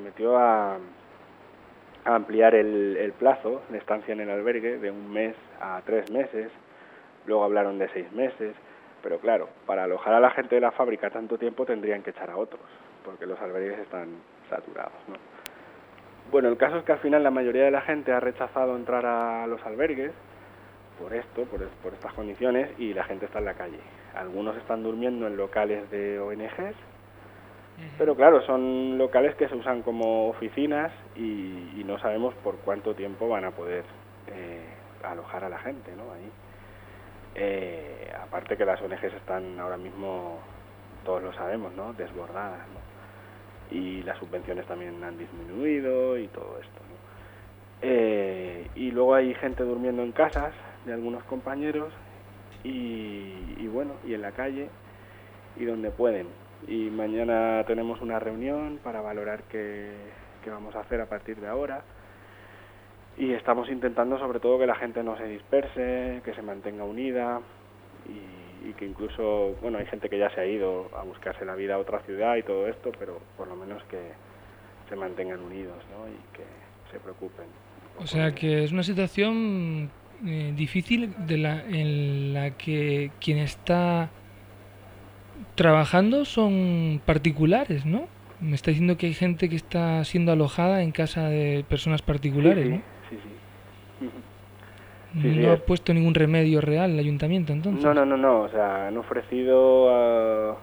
ampliar el plazo de estancia en el albergue de 1 mes a 3 meses, luego hablaron de 6 meses, pero claro, para alojar a la gente de la fábrica tanto tiempo tendrían que echar a otros, porque los albergues están saturados, ¿no? Bueno, el caso es que al final la mayoría de la gente ha rechazado entrar a los albergues por estas condiciones, y la gente está en la calle. Algunos están durmiendo en locales de ONGs, pero claro, son locales que se usan como oficinas y no sabemos por cuánto tiempo van a poder alojar a la gente, ¿no?, ahí. Aparte que las ONGs están ahora mismo, todos lo sabemos, ¿no?, desbordadas, ¿no?, y las subvenciones también han disminuido y todo esto, ¿no? Y luego hay gente durmiendo en casas de algunos compañeros y bueno, y en la calle y donde pueden. Y mañana tenemos una reunión para valorar qué vamos a hacer a partir de ahora, y estamos intentando sobre todo que la gente no se disperse, que se mantenga unida y que incluso, bueno, hay gente que ya se ha ido a buscarse la vida a otra ciudad y todo esto, pero por lo menos que se mantengan unidos, ¿no?, y que se preocupen. O sea que es una situación difícil en la que quien está trabajando son particulares, ¿no? Me está diciendo que hay gente que está siendo alojada en casa de personas particulares, ¿no? Sí, no ha puesto ningún remedio real el ayuntamiento, entonces. No, o sea, han ofrecido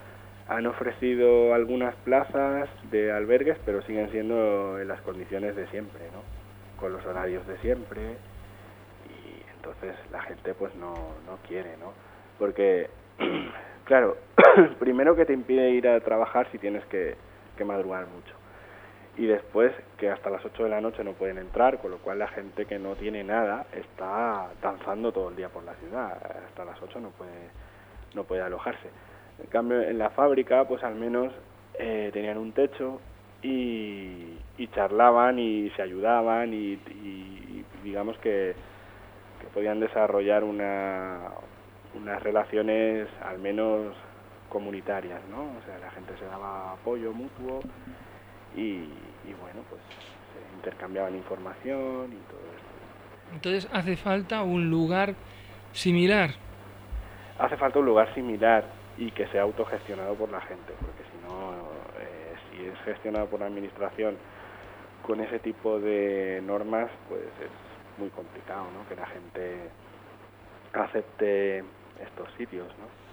algunas plazas de albergues, pero siguen siendo en las condiciones de siempre, ¿no?, con los horarios de siempre, y entonces la gente pues no quiere, ¿no?, porque claro, primero que te impide ir a trabajar si tienes que madrugar mucho, y después que hasta las 8 de la noche no pueden entrar, con lo cual la gente que no tiene nada está danzando todo el día por la ciudad, hasta las 8 no puede alojarse. En cambio, en la fábrica, pues al menos tenían un techo y charlaban y se ayudaban y digamos que podían desarrollar unas relaciones al menos comunitarias, ¿no? O sea, la gente se daba apoyo mutuo y bueno, pues se intercambiaban información y todo esto. Entonces hace falta un lugar similar. Hace falta un lugar similar y que sea autogestionado por la gente, porque si no, si es gestionado por la administración con ese tipo de normas, pues es muy complicado, ¿no? Que la gente acepte estos sitios, ¿no?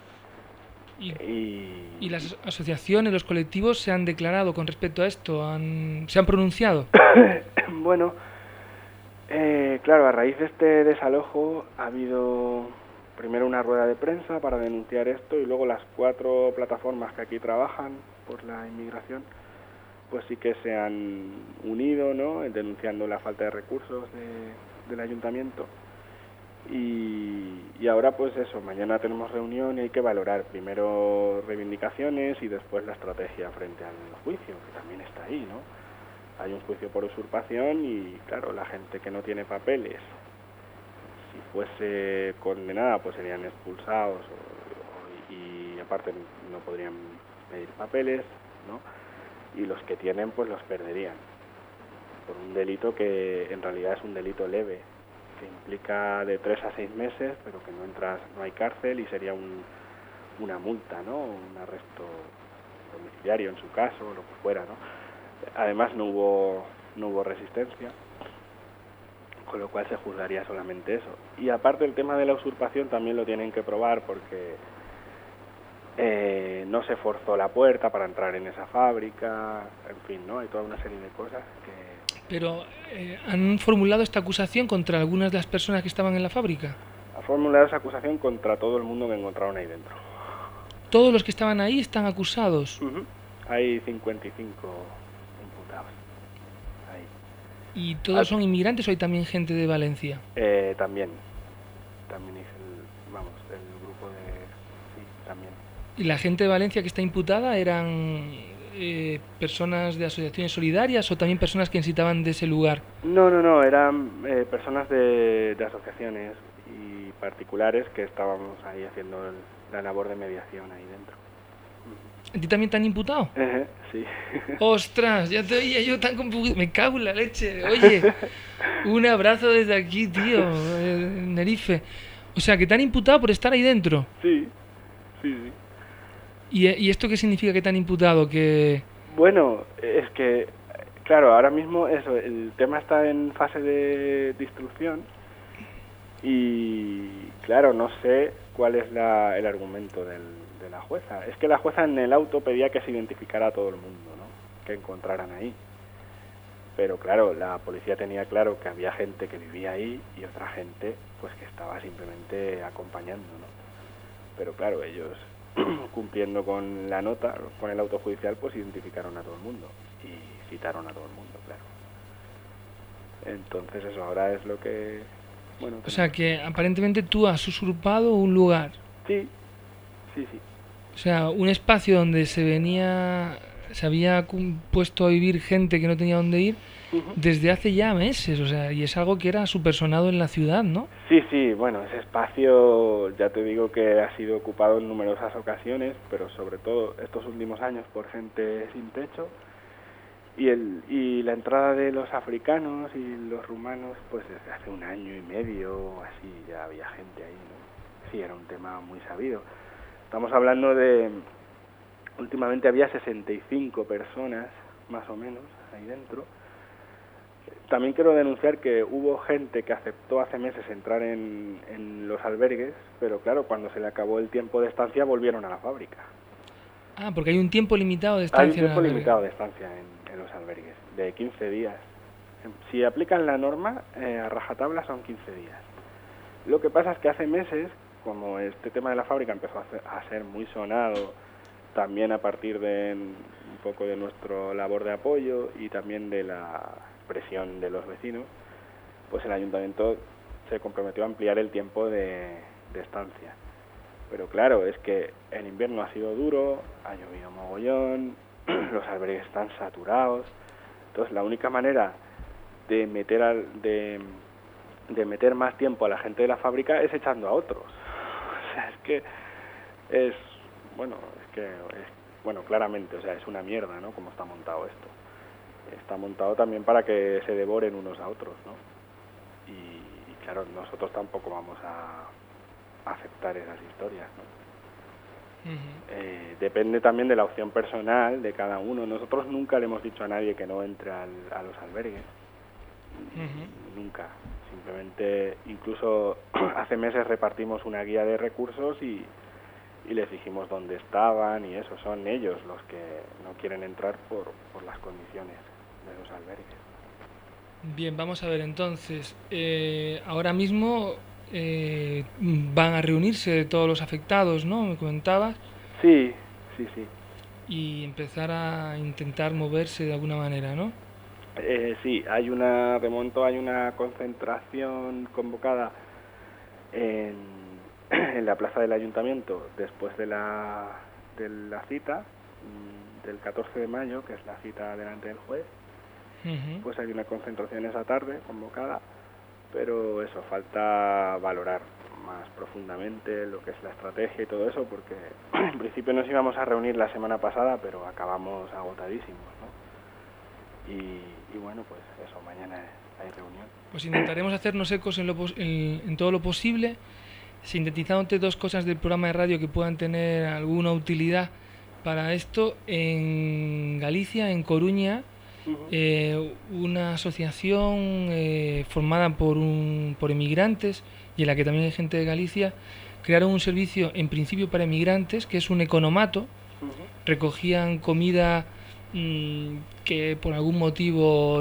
¿Y las asociaciones, los colectivos se han declarado con respecto a esto? ¿Se han pronunciado? Bueno, claro, a raíz de este desalojo ha habido primero una rueda de prensa para denunciar esto y luego las 4 plataformas que aquí trabajan por la inmigración pues sí que se han unido, ¿no? Denunciando la falta de recursos del ayuntamiento. Y ahora pues eso, mañana tenemos reunión y hay que valorar primero reivindicaciones y después la estrategia frente al juicio, que también está ahí, ¿no? Hay un juicio por usurpación y claro, la gente que no tiene papeles, si fuese condenada pues serían expulsados y aparte no podrían pedir papeles, ¿no? Y los que tienen pues los perderían por un delito que en realidad es un delito leve, que implica de 3 a 6 meses, pero que no hay cárcel y sería una multa, ¿no? Un arresto domiciliario en su caso, o lo que fuera, ¿no? Además no hubo resistencia, con lo cual se juzgaría solamente eso. Y aparte el tema de la usurpación también lo tienen que probar porque no se forzó la puerta para entrar en esa fábrica, en fin, ¿no? Hay toda una serie de cosas que... Pero, ¿han formulado esta acusación contra algunas de las personas que estaban en la fábrica? Ha formulado esa acusación contra todo el mundo que encontraron ahí dentro. ¿Todos los que estaban ahí están acusados? Uh-huh. Hay 55 imputados ahí. ¿Y todos son inmigrantes o hay también gente de Valencia? También es el grupo de... Sí, también. ¿Y la gente de Valencia que está imputada eran personas de asociaciones solidarias o también personas que necesitaban de ese lugar? No, eran personas de asociaciones y particulares que estábamos ahí haciendo la labor de mediación ahí dentro. ¿A ti también te han imputado? Sí. ¡Ostras! Ya te veía yo tan confundido. Me cago en la leche. Oye, un abrazo desde aquí, tío, Nerife. O sea, que te han imputado por estar ahí dentro. Sí. ¿Y esto qué significa que te han imputado? Que... Bueno, es que, claro, ahora mismo eso, el tema está en fase de instrucción y, claro, no sé cuál es el argumento de la jueza. Es que la jueza en el auto pedía que se identificara a todo el mundo, ¿no? Que encontraran ahí. Pero, claro, la policía tenía claro que había gente que vivía ahí y otra gente, pues, que estaba simplemente acompañando, ¿no? Pero, claro, ellos... cumpliendo con la nota, con el auto judicial, pues identificaron a todo el mundo y citaron a todo el mundo, claro. Entonces eso ahora es lo que... Bueno, o sea que aparentemente tú has usurpado un lugar. Sí. O sea, un espacio donde se había puesto a vivir gente que no tenía dónde ir desde hace ya meses, o sea, y es algo que era súper sonado en la ciudad, ¿no? Sí, bueno, ese espacio ya te digo que ha sido ocupado en numerosas ocasiones, pero sobre todo estos últimos años por gente sin techo y la entrada de los africanos y los rumanos, pues desde hace 1 año y medio así ya había gente ahí, ¿no? Sí, era un tema muy sabido. Estamos hablando de... Últimamente había 65 personas, más o menos, ahí dentro. También quiero denunciar que hubo gente que aceptó hace meses entrar en los albergues, pero claro, cuando se le acabó el tiempo de estancia volvieron a la fábrica. Ah, porque hay un tiempo limitado de estancia. Hay un tiempo limitado de estancia en los albergues, de 15 días. Si aplican la norma, a rajatabla son 15 días. Lo que pasa es que hace meses, como este tema de la fábrica empezó a ser muy sonado, también a partir de un poco de nuestra labor de apoyo y también de la presión de los vecinos, pues el ayuntamiento se comprometió a ampliar el tiempo de estancia. Pero claro, es que el invierno ha sido duro, ha llovido mogollón, los albergues están saturados, entonces la única manera de meter más tiempo a la gente de la fábrica es echando a otros. O sea, es que que bueno, claramente, o sea, es una mierda, ¿no? Como está montado esto. Está montado también para que se devoren unos a otros, ¿no? Y claro, nosotros tampoco vamos a aceptar esas historias, ¿no? Depende también de la opción personal de cada uno. Nosotros nunca le hemos dicho a nadie que no entre a los albergues. Nunca. Simplemente, incluso hace meses repartimos una guía de recursos y les dijimos dónde estaban y eso. Son ellos los que no quieren entrar por las condiciones de los albergues. Bien, vamos a ver entonces. Ahora mismo van a reunirse todos los afectados, ¿no? Me comentabas. Sí. Y empezar a intentar moverse de alguna manera, ¿no? Sí, hay una concentración convocada en la plaza del ayuntamiento después de la cita del 14 de mayo, que es la cita delante del juez. Pues hay una concentración esa tarde convocada, pero eso, falta valorar más profundamente lo que es la estrategia y todo eso, porque en principio nos íbamos a reunir la semana pasada, pero acabamos agotadísimos, ¿no? Y bueno, pues eso, mañana hay reunión. Pues intentaremos hacernos ecos en todo lo posible, sintetizándote dos cosas del programa de radio que puedan tener alguna utilidad para esto. En Galicia, en Coruña, una asociación formada por emigrantes y en la que también hay gente de Galicia, crearon un servicio en principio para emigrantes que es un economato. Recogían comida que por algún motivo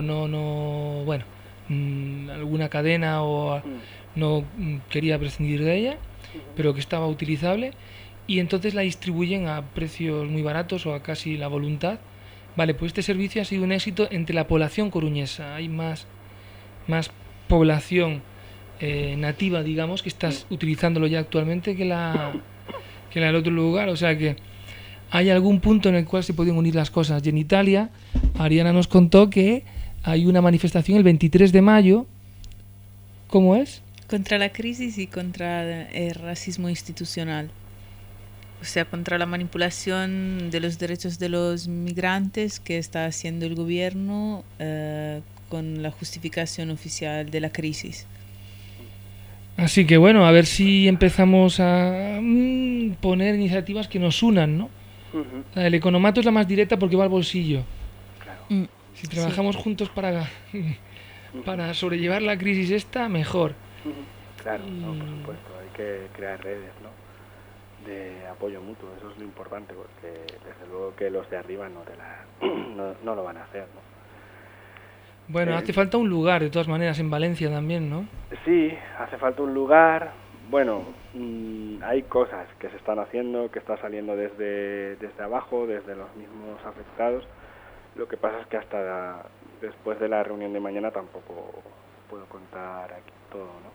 alguna cadena o no quería prescindir de ella, pero que estaba utilizable, y entonces la distribuyen a precios muy baratos o a casi la voluntad. Vale, pues este servicio ha sido un éxito entre la población coruñesa. Hay más población nativa, digamos, que estás utilizándolo ya actualmente que la del otro lugar. O sea que hay algún punto en el cual se pueden unir las cosas. Y en Italia, Ariana nos contó que hay una manifestación el 23 de mayo. ¿Cómo es? Contra la crisis y contra el racismo institucional. O sea, contra la manipulación de los derechos de los migrantes que está haciendo el gobierno con la justificación oficial de la crisis. Así que bueno, a ver si empezamos a poner iniciativas que nos unan, ¿no? El economato es la más directa porque va al bolsillo. Claro. Si trabajamos juntos para sobrellevar la crisis esta, mejor. Claro, no, por supuesto, hay que crear redes, ¿no? De apoyo mutuo, eso es lo importante, porque desde luego que los de arriba no lo van a hacer, ¿no? Bueno, hace falta un lugar, de todas maneras, en Valencia también, ¿no? Sí, hace falta un lugar. Bueno, hay cosas que se están haciendo, que está saliendo desde abajo, desde los mismos afectados. Lo que pasa es que hasta después de la reunión de mañana tampoco puedo contar aquí todo, ¿no?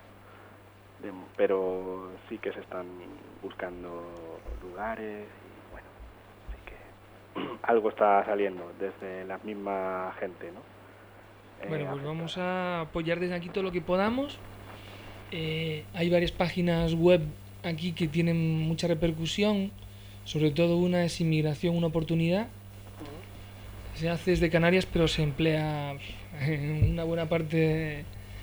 Pero sí que se están buscando lugares y bueno, sí que algo está saliendo desde la misma gente, ¿no? Bueno, pues vamos a apoyar desde aquí todo lo que podamos. Hay varias páginas web aquí que tienen mucha repercusión, sobre todo una es Inmigración, una oportunidad. Se hace desde Canarias, pero se emplea en una buena parte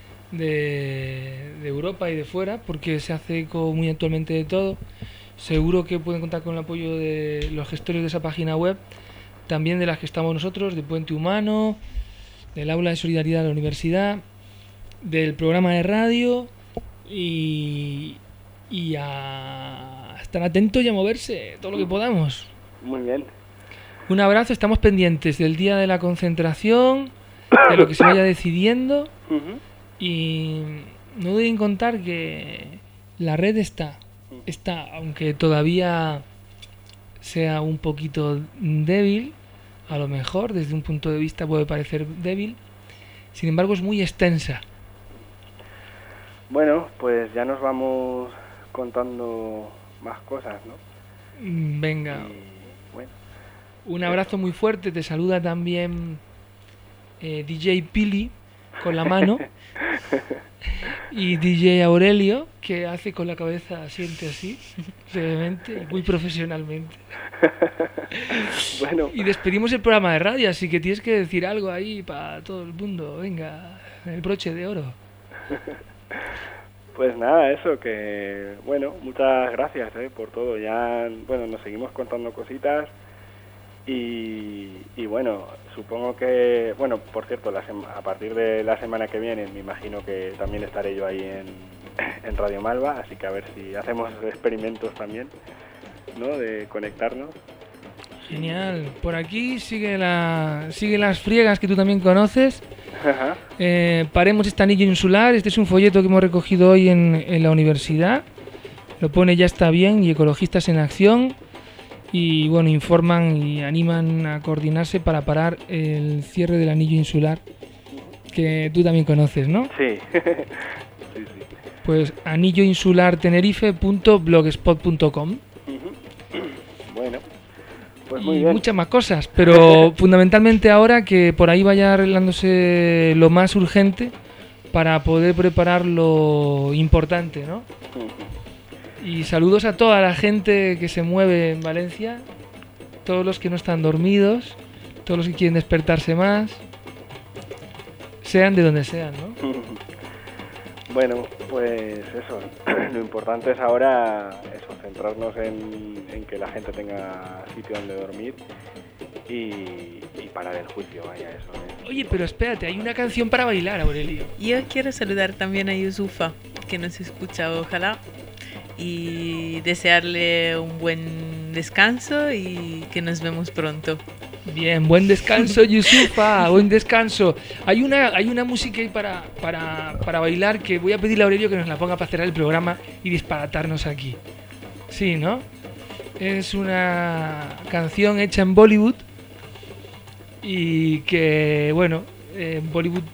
de Europa y de fuera, porque se hace eco muy actualmente de todo. Seguro que pueden contar con el apoyo de los gestores de esa página web, también de las que estamos nosotros, de Puente Humano, del Aula de Solidaridad de la Universidad, del programa de radio y a estar atentos y a moverse todo lo que podamos. Muy bien. Un abrazo, estamos pendientes del día de la concentración, de lo que se vaya decidiendo. Y no deben contar que la red está, aunque todavía sea un poquito débil, a lo mejor desde un punto de vista puede parecer débil, sin embargo es muy extensa. Bueno, pues ya nos vamos contando más cosas, ¿no? Venga. Y, bueno, un abrazo muy fuerte, te saluda también DJ Pili, con la mano. Y DJ Aurelio, que hace con la cabeza, asiente así, brevemente y muy profesionalmente. Bueno. Y despedimos el programa de radio, así que tienes que decir algo ahí para todo el mundo. Venga, el broche de oro. Pues nada, eso, que bueno, muchas gracias por todo. Ya, bueno, nos seguimos contando cositas y bueno, supongo que, bueno, por cierto, a partir de la semana que viene me imagino que también estaré yo ahí en Radio Malva, así que a ver si hacemos experimentos también, ¿no? De conectarnos. Genial. Por aquí sigue las friegas que tú también conoces. Ajá. Paremos este anillo insular. Este es un folleto que hemos recogido hoy en la universidad. Lo pone Ya está bien y Ecologistas en Acción. Y bueno, informan y animan a coordinarse para parar el cierre del anillo insular, que tú también conoces, ¿no? Sí. Sí. Pues anilloinsulartenerife.blogspot.com. Bueno. Pues muy y bien. Muchas más cosas, pero fundamentalmente ahora que por ahí vaya arreglándose lo más urgente para poder preparar lo importante, ¿no? Y saludos a toda la gente que se mueve en Valencia, todos los que no están dormidos, todos los que quieren despertarse más, sean de donde sean, ¿no? Bueno, pues eso, lo importante es ahora eso, centrarnos en que la gente tenga sitio donde dormir y parar el juicio, vaya, eso. Oye, pero espérate, hay una canción para bailar, Aurelio. Yo quiero saludar también a Yusufa, que nos escucha, ojalá, y desearle un buen descanso y que nos vemos pronto. Bien, buen descanso, Yusufa, buen descanso. Hay una música ahí para bailar que voy a pedirle a Aurelio que nos la ponga para cerrar el programa y disparatarnos aquí. Sí, ¿no? Es una canción hecha en Bollywood y que, bueno, en Bollywood...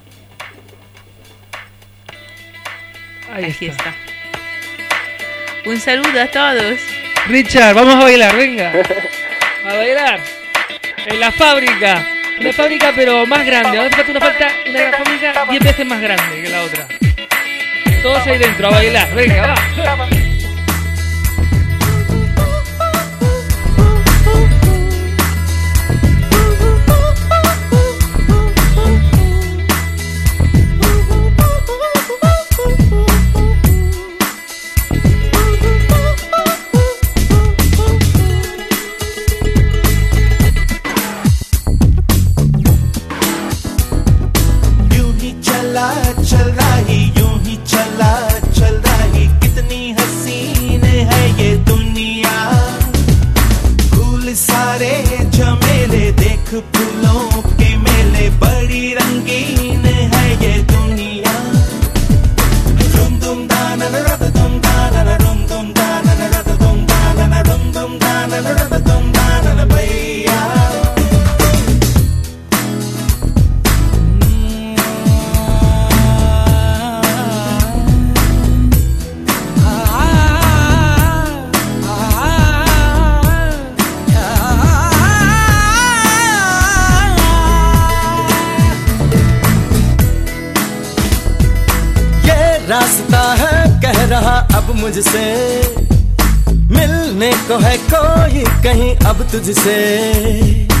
Aquí está. Un saludo a todos. Richard, vamos a bailar, venga. A bailar. En la fábrica. Una fábrica pero más grande. Ahora hace falta una fábrica 10 veces más grande que la otra. Todos ahí dentro a bailar. Venga, va. मुझसे मिलने को है कोई कहीं अब तुझसे